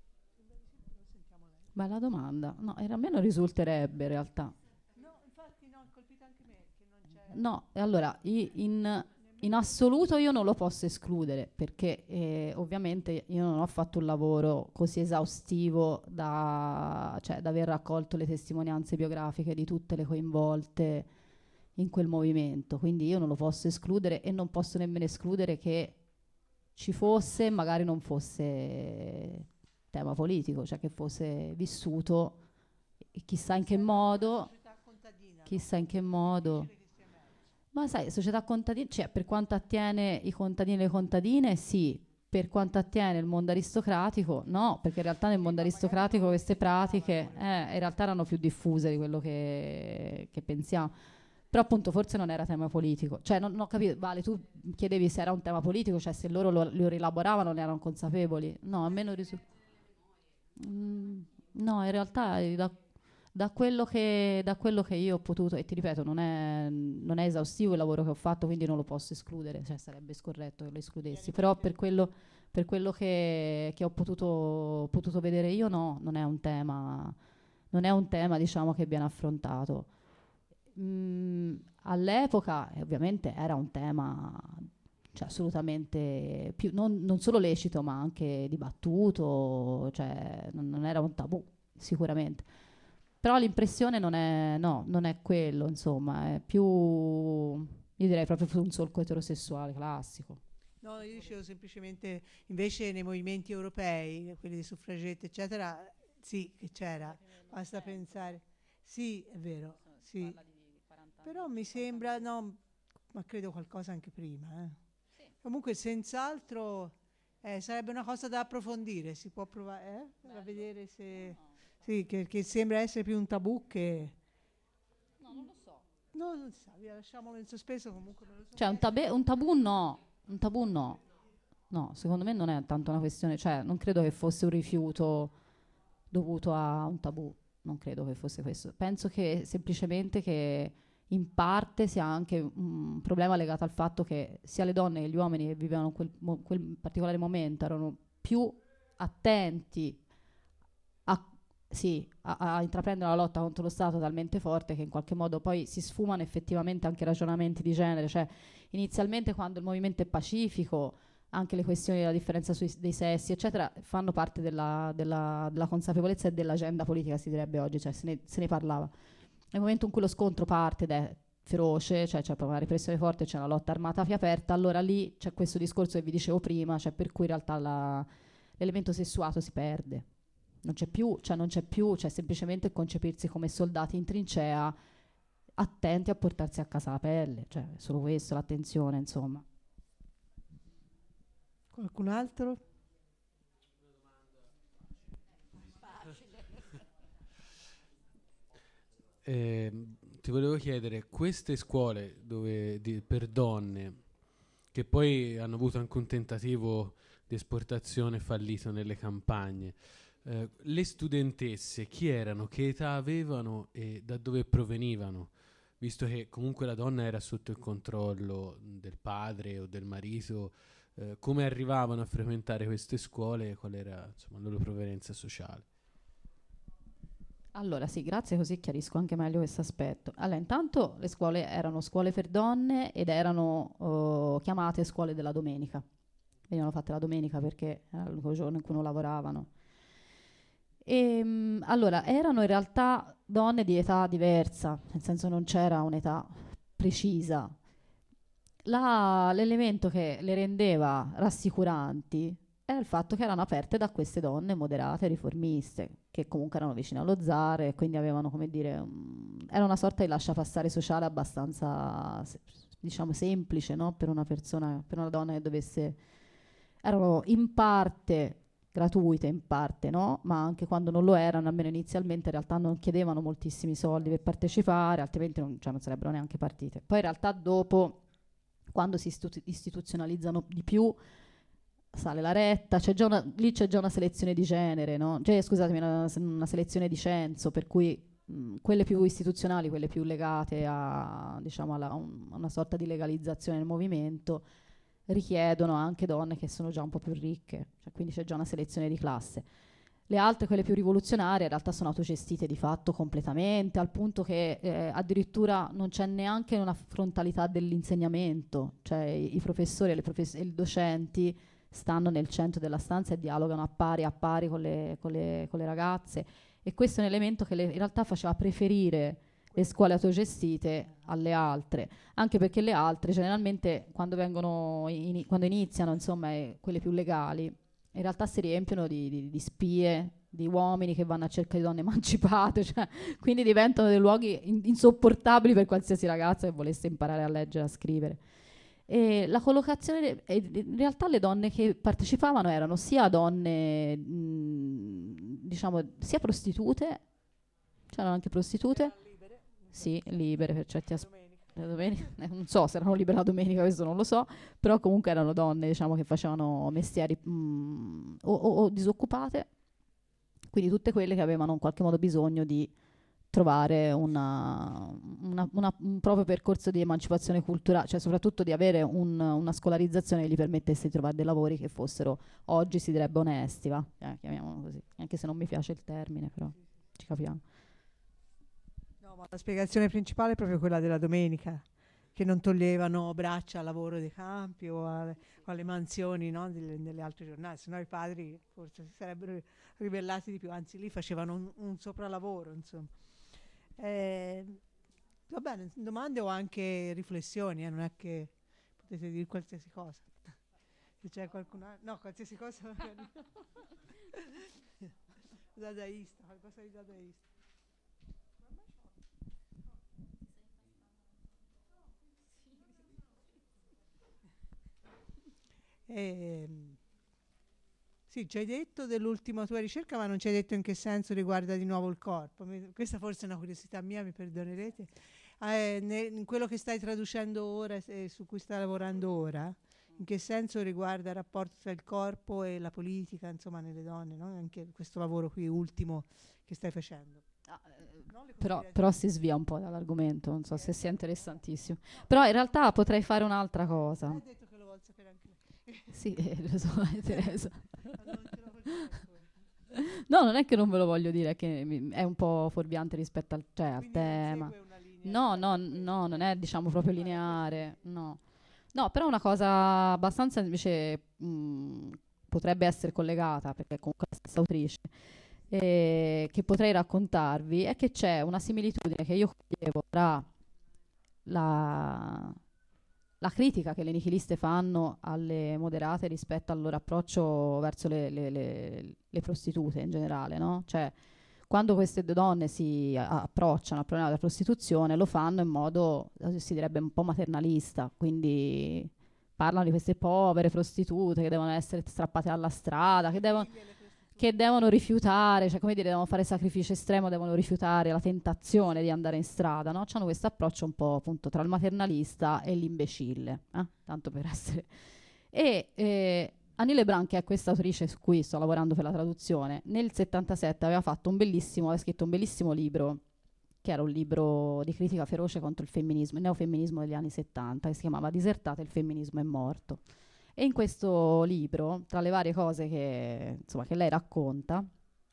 Speaker 3: Bella domanda. No, a me non risulterebbe in realtà.
Speaker 2: No, infatti no, colpita anche me che non c'è.
Speaker 3: No, e allora in assoluto io non lo posso escludere perché ovviamente io non ho fatto un lavoro così esaustivo da aver raccolto le testimonianze biografiche di tutte le coinvolte in quel movimento, quindi io non lo posso escludere e non posso nemmeno escludere che ci fosse, magari non fosse tema politico, cioè che fosse vissuto chissà in che modo, ma sai, società contadina, cioè per quanto attiene i contadini e le contadine, sì, per quanto attiene il mondo aristocratico, no, perché in realtà nel mondo aristocratico queste pratiche in realtà erano più diffuse di quello che pensiamo. Però appunto forse non era tema politico, cioè non ho capito, Vale, tu chiedevi se era un tema politico, cioè se loro lo rielaboravano, ne erano consapevoli. No, a me non risulta. No, in realtà da quello che io ho potuto, e ti ripeto, non è esaustivo il lavoro che ho fatto, quindi non lo posso escludere, cioè sarebbe scorretto che lo escludessi, però per quello che ho potuto vedere io, no, non è un tema diciamo che viene affrontato. All'epoca ovviamente era un tema, cioè, assolutamente non solo lecito ma anche dibattuto, cioè non era un tabù sicuramente, però l'impressione non è quello, insomma, è più, io direi proprio su un solco eterosessuale classico.
Speaker 2: No, io dicevo semplicemente invece nei movimenti europei, quelli dei suffragette eccetera, sì che c'era, basta pensare, sì è vero, sì. Però mi sembra, no, ma credo qualcosa anche prima. Comunque senz'altro sarebbe una cosa da approfondire, si può provare a vedere se... Sì, che sembra essere più un tabù che...
Speaker 3: No, non lo so.
Speaker 2: No, non si sa, via, lasciamolo in sospeso, comunque non lo so.
Speaker 3: Cioè un tabù no, un tabù no. No, secondo me non è tanto una questione, cioè non credo che fosse un rifiuto dovuto a un tabù, non credo che fosse questo. Penso che semplicemente che in parte sia anche un problema legato al fatto che sia le donne che gli uomini che vivevano quel particolare momento erano più attenti a intraprendere la lotta contro lo Stato talmente forte che in qualche modo poi si sfumano effettivamente anche ragionamenti di genere. Cioè, inizialmente quando il movimento è pacifico, anche le questioni della differenza dei sessi, eccetera, fanno parte della consapevolezza e dell'agenda politica, si direbbe oggi, cioè se ne parlava. Nel momento in cui lo scontro parte ed è feroce, cioè c'è proprio una repressione forte, c'è una lotta armata più aperta, allora lì c'è questo discorso che vi dicevo prima, cioè per cui in realtà l'elemento sessuato si perde. Non c'è più, c'è semplicemente concepirsi come soldati in trincea, attenti a portarsi a casa la pelle, cioè è solo questo, l'attenzione, insomma.
Speaker 2: Qualcun altro?
Speaker 7: Ti volevo chiedere, queste scuole per donne, che poi hanno avuto anche un tentativo di esportazione fallito nelle campagne, le studentesse chi erano, che età avevano e da dove provenivano? Visto che comunque la donna era sotto il controllo del padre o del marito, come arrivavano a frequentare queste scuole e qual era, insomma, la loro provenienza sociale?
Speaker 3: Allora sì, grazie, così chiarisco anche meglio questo aspetto. Allora, intanto le scuole erano scuole per donne ed erano chiamate scuole della domenica. Venivano fatte la domenica perché era l'unico giorno in cui non lavoravano. Allora, erano in realtà donne di età diversa, nel senso non c'era un'età precisa. L'elemento che le rendeva rassicuranti era il fatto che erano aperte da queste donne moderate, riformiste, che comunque erano vicine allo zar e quindi avevano, come dire, era una sorta di lasciapassare sociale abbastanza, diciamo, semplice, no? Per una persona, per una donna che dovesse... Erano in parte gratuite, in parte no, ma anche quando non lo erano, almeno inizialmente, in realtà non chiedevano moltissimi soldi per partecipare, altrimenti non sarebbero neanche partite. Poi in realtà dopo, quando si istituzionalizzano di più, sale la retta, lì c'è già una selezione di genere, no? Cioè, scusatemi, una selezione di censo, per cui quelle più istituzionali, quelle più legate a, diciamo, a una sorta di legalizzazione del movimento, richiedono anche donne che sono già un po' più ricche, cioè, quindi c'è già una selezione di classe. Le altre, quelle più rivoluzionarie, in realtà sono autogestite di fatto completamente, al punto che addirittura non c'è neanche una frontalità dell'insegnamento, cioè i professori e i docenti stanno nel centro della stanza e dialogano a pari con le ragazze, e questo è un elemento che in realtà faceva preferire le scuole autogestite alle altre, anche perché le altre generalmente quando iniziano, insomma, quelle più legali, in realtà si riempiono di spie, di uomini che vanno a cercare di donne emancipate, cioè, quindi diventano dei luoghi insopportabili per qualsiasi ragazza che volesse imparare a leggere e a scrivere. E la collocazione, in realtà le donne che partecipavano erano sia donne, diciamo, sia prostitute, c'erano anche prostitute, sì, libere per certi aspetti. Non so se erano libere la domenica, questo non lo so, però comunque erano donne, diciamo, che facevano mestieri o disoccupate, quindi tutte quelle che avevano in qualche modo bisogno di trovare un proprio percorso di emancipazione culturale, cioè soprattutto di avere una scolarizzazione che gli permettesse di trovare dei lavori che fossero, oggi si direbbe, onesti, va? Chiamiamolo così, anche se non mi piace il termine, però ci capiamo.
Speaker 2: No, ma la spiegazione principale è proprio quella della domenica, che non toglievano braccia al lavoro dei campi o alle mansioni, no, delle altre giornate, sennò i padri forse si sarebbero ribellati di più, anzi lì facevano un sopralavoro, insomma. Va bene, domande o anche riflessioni, non è che potete dire qualsiasi cosa. Se c'è qualcun altro, no, qualsiasi cosa. Dadaista, qualcosa di dadaista. Sì, ci hai detto dell'ultima tua ricerca, ma non ci hai detto in che senso riguarda di nuovo il corpo. Questa forse è una curiosità mia, mi perdonerete. In quello che stai traducendo ora e su cui stai lavorando ora, in che senso riguarda il rapporto tra il corpo e la politica, insomma, nelle donne, no? Anche questo lavoro qui ultimo che stai facendo.
Speaker 3: Però si svia un po' dall'argomento, non so se sia interessantissimo. Però in realtà potrei fare un'altra cosa.
Speaker 2: Hai detto che lo vuol sapere anche lei.
Speaker 3: Sì, lo so, Teresa.
Speaker 2: Ma non te lo voglio dire ancora.
Speaker 3: No, non è che non ve lo voglio dire, è che è un po' fuorviante rispetto al
Speaker 2: Quindi non
Speaker 3: tema.
Speaker 2: segue una linea
Speaker 3: No,
Speaker 2: di questo.
Speaker 3: non è diciamo proprio lineare, no. No, però una cosa abbastanza invece potrebbe essere collegata, perché è comunque la stessa autrice, che potrei raccontarvi, è che c'è una similitudine che io coglievo tra la critica che le nichiliste fanno alle moderate rispetto al loro approccio verso le prostitute in generale, no? Cioè, quando queste due donne si approcciano al problema della prostituzione, lo fanno in modo, si direbbe, un po' maternalista, quindi parlano di queste povere prostitute che devono essere strappate alla strada, che devono rifiutare, cioè come dire, devono fare sacrificio estremo, devono rifiutare la tentazione di andare in strada, no? C'hanno questo approccio un po' appunto tra il maternalista e l'imbecille, tanto per essere. E Annie Lebrun, che è questa autrice su cui sto lavorando per la traduzione, nel 77 aveva scritto un bellissimo libro, che era un libro di critica feroce contro il femminismo, il neofemminismo degli anni 70, che si chiamava Disertate, il femminismo è morto. E in questo libro, tra le varie cose che lei racconta,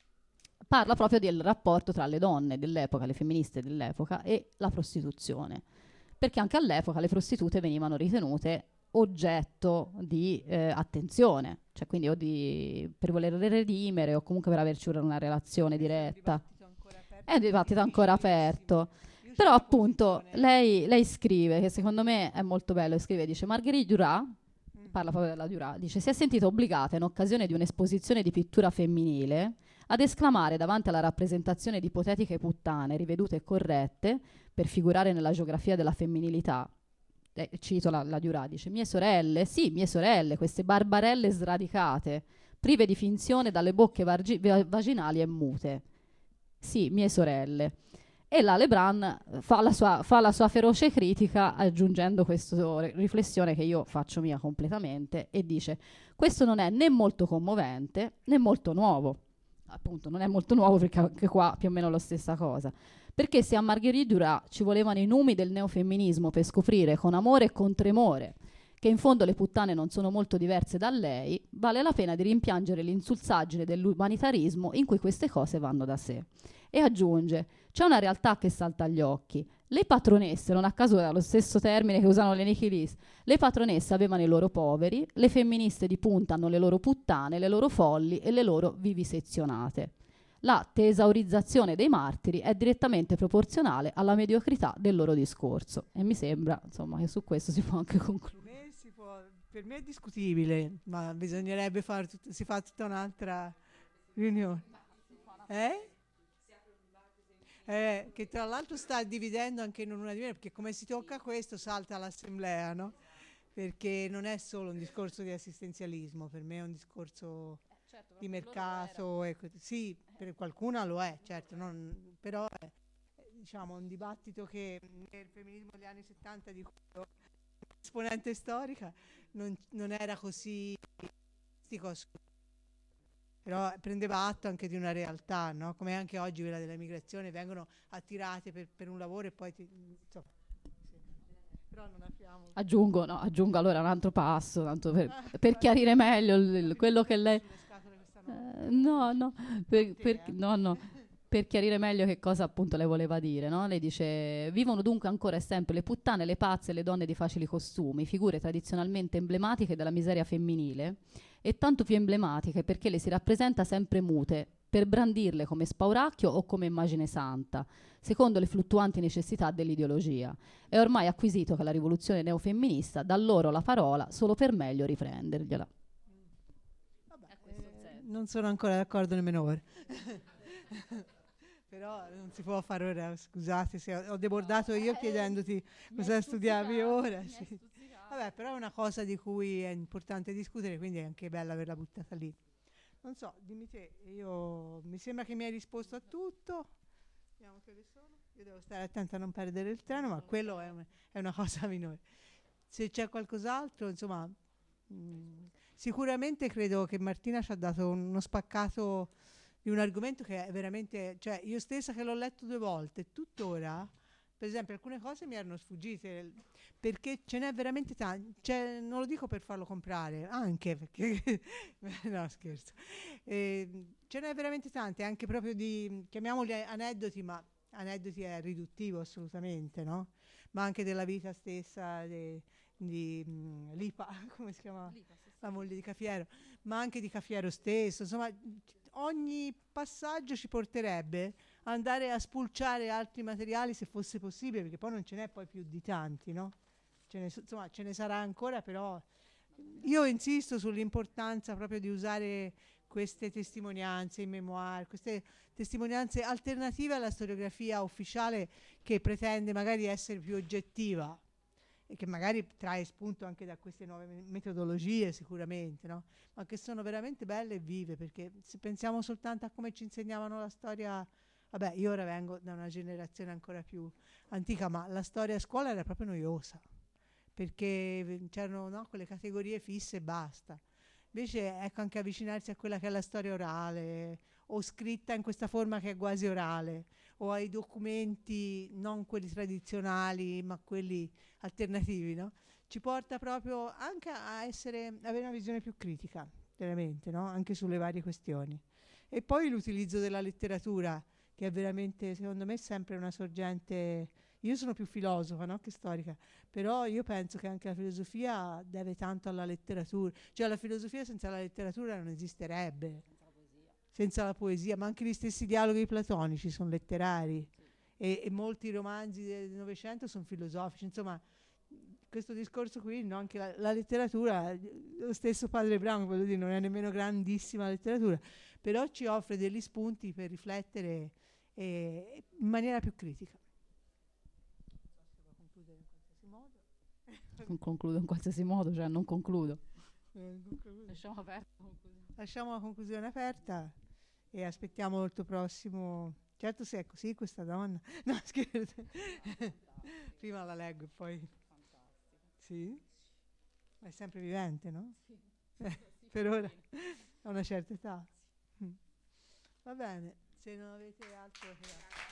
Speaker 3: parla proprio del rapporto tra le donne dell'epoca, le femministe dell'epoca, e la prostituzione. Perché anche all'epoca le prostitute venivano ritenute oggetto di attenzione, cioè quindi per voler redimere o comunque per averci una relazione diretta. È un dibattito ancora aperto. Però appunto lei scrive, che secondo me è molto bello, dice Marguerite Duras, parla proprio della Duras, dice si è sentita obbligata in occasione di un'esposizione di pittura femminile ad esclamare davanti alla rappresentazione di ipotetiche puttane rivedute e corrette per figurare nella geografia della femminilità. Cito la Duras, dice mie sorelle, queste barbarelle sradicate, prive di finzione dalle bocche vaginali e mute. Sì, mie sorelle. E la Lebrun fa la sua feroce critica aggiungendo questa riflessione che io faccio mia completamente e dice questo non è né molto commovente né molto nuovo. Appunto non è molto nuovo perché anche qua più o meno la stessa cosa. Perché se a Marguerite Duras ci volevano i numi del neofemminismo per scoprire con amore e con tremore che in fondo le puttane non sono molto diverse da lei, vale la pena di rimpiangere l'insulsaggine dell'umanitarismo in cui queste cose vanno da sé. E aggiunge, c'è una realtà che salta agli occhi. Le patronesse, non a caso era lo stesso termine che usano le nichiliste, le patronesse avevano i loro poveri, le femministe di punta hanno le loro puttane, le loro folli e le loro vivisezionate. La tesaurizzazione dei martiri è direttamente proporzionale alla mediocrità del loro discorso. E mi sembra, insomma, che su questo si può anche concludere.
Speaker 2: Per me è discutibile, ma bisognerebbe si fa tutta un'altra riunione. Che tra l'altro sta dividendo anche in una divisione, perché come si tocca questo salta l'assemblea, no? Perché non è solo un discorso di assistenzialismo, per me è un discorso di mercato. Sì, per qualcuna lo è, certo, però è diciamo, un dibattito che nel femminismo degli anni 70 di cui esponente storica non era così però prendeva atto anche di una realtà, no? Come anche oggi quella dell'emigrazione, vengono attirate per un lavoro e poi però non abbiamo...
Speaker 3: Aggiungo allora un altro passo, tanto per chiarire meglio quello che lei... no, per chiarire meglio che cosa appunto lei voleva dire, no? Lei dice vivono dunque ancora e sempre le puttane, le pazze e le donne di facili costumi, figure tradizionalmente emblematiche della miseria femminile e tanto più emblematiche perché le si rappresenta sempre mute per brandirle come spauracchio o come immagine santa, secondo le fluttuanti necessità dell'ideologia. È ormai acquisito che la rivoluzione neofemminista dà loro la parola solo per meglio riprendergliela.
Speaker 2: Non sono ancora d'accordo nemmeno ora. Però non si può fare ora, scusate se ho debordato io chiedendoti cosa studiavi ora. Sì. Vabbè, però è una cosa di cui è importante discutere, quindi è anche bella averla buttata lì. Non so, dimmi te, mi sembra che mi hai risposto a tutto. Vediamo che ore sono. Io devo stare attenta a non perdere il treno, ma quello è una cosa minore. Se c'è qualcos'altro, insomma, sicuramente credo che Martina ci ha dato uno spaccato di un argomento che è veramente, cioè io stessa che l'ho letto 2 volte, tuttora, per esempio, alcune cose mi erano sfuggite, perché ce n'è veramente tante, non lo dico per farlo comprare, anche perché, no scherzo, ce n'è veramente tante, anche proprio di, chiamiamoli aneddoti, ma aneddoti è riduttivo assolutamente, no? Ma anche della vita stessa di Lipa, come si chiama?
Speaker 3: Lipa, sì, sì.
Speaker 2: La moglie di Cafiero, ma anche di Cafiero stesso, insomma ogni passaggio ci porterebbe ad andare a spulciare altri materiali se fosse possibile, perché poi non ce n'è poi più di tanti, no? Insomma ce ne sarà ancora, però io insisto sull'importanza proprio di usare queste testimonianze, i memoir, queste testimonianze alternative alla storiografia ufficiale che pretende magari essere più oggettiva e che magari trae spunto anche da queste nuove metodologie sicuramente, no? Ma che sono veramente belle e vive, perché se pensiamo soltanto a come ci insegnavano la storia, vabbè, io ora vengo da una generazione ancora più antica, ma la storia a scuola era proprio noiosa, perché c'erano, no, quelle categorie fisse e basta. Invece ecco, anche avvicinarsi a quella che è la storia orale, o scritta in questa forma che è quasi orale, o ai documenti non quelli tradizionali ma quelli alternativi, no? Ci porta proprio anche a avere una visione più critica, veramente, no? Anche sulle varie questioni. E poi l'utilizzo della letteratura, che è veramente, secondo me, sempre una sorgente. Io sono più filosofa, no, che storica, però io penso che anche la filosofia deve tanto alla letteratura, cioè la filosofia senza la letteratura non esisterebbe, senza la poesia, ma anche gli stessi dialoghi platonici sono letterari, e molti romanzi del Novecento sono filosofici, insomma questo discorso qui, no, anche la letteratura, lo stesso Padre Brown, voglio dire, non è nemmeno grandissima letteratura, però ci offre degli spunti per riflettere in maniera più critica.
Speaker 3: Concludo in qualsiasi modo, cioè non concludo. Lasciamo
Speaker 2: La conclusione aperta e aspettiamo il tuo prossimo. Certo, se è così questa donna. No, scherzo. Prima la leggo e poi. Sì? Ma è sempre vivente, no?
Speaker 3: Sì.
Speaker 2: Per ora a una certa età. Va bene, se non avete altro.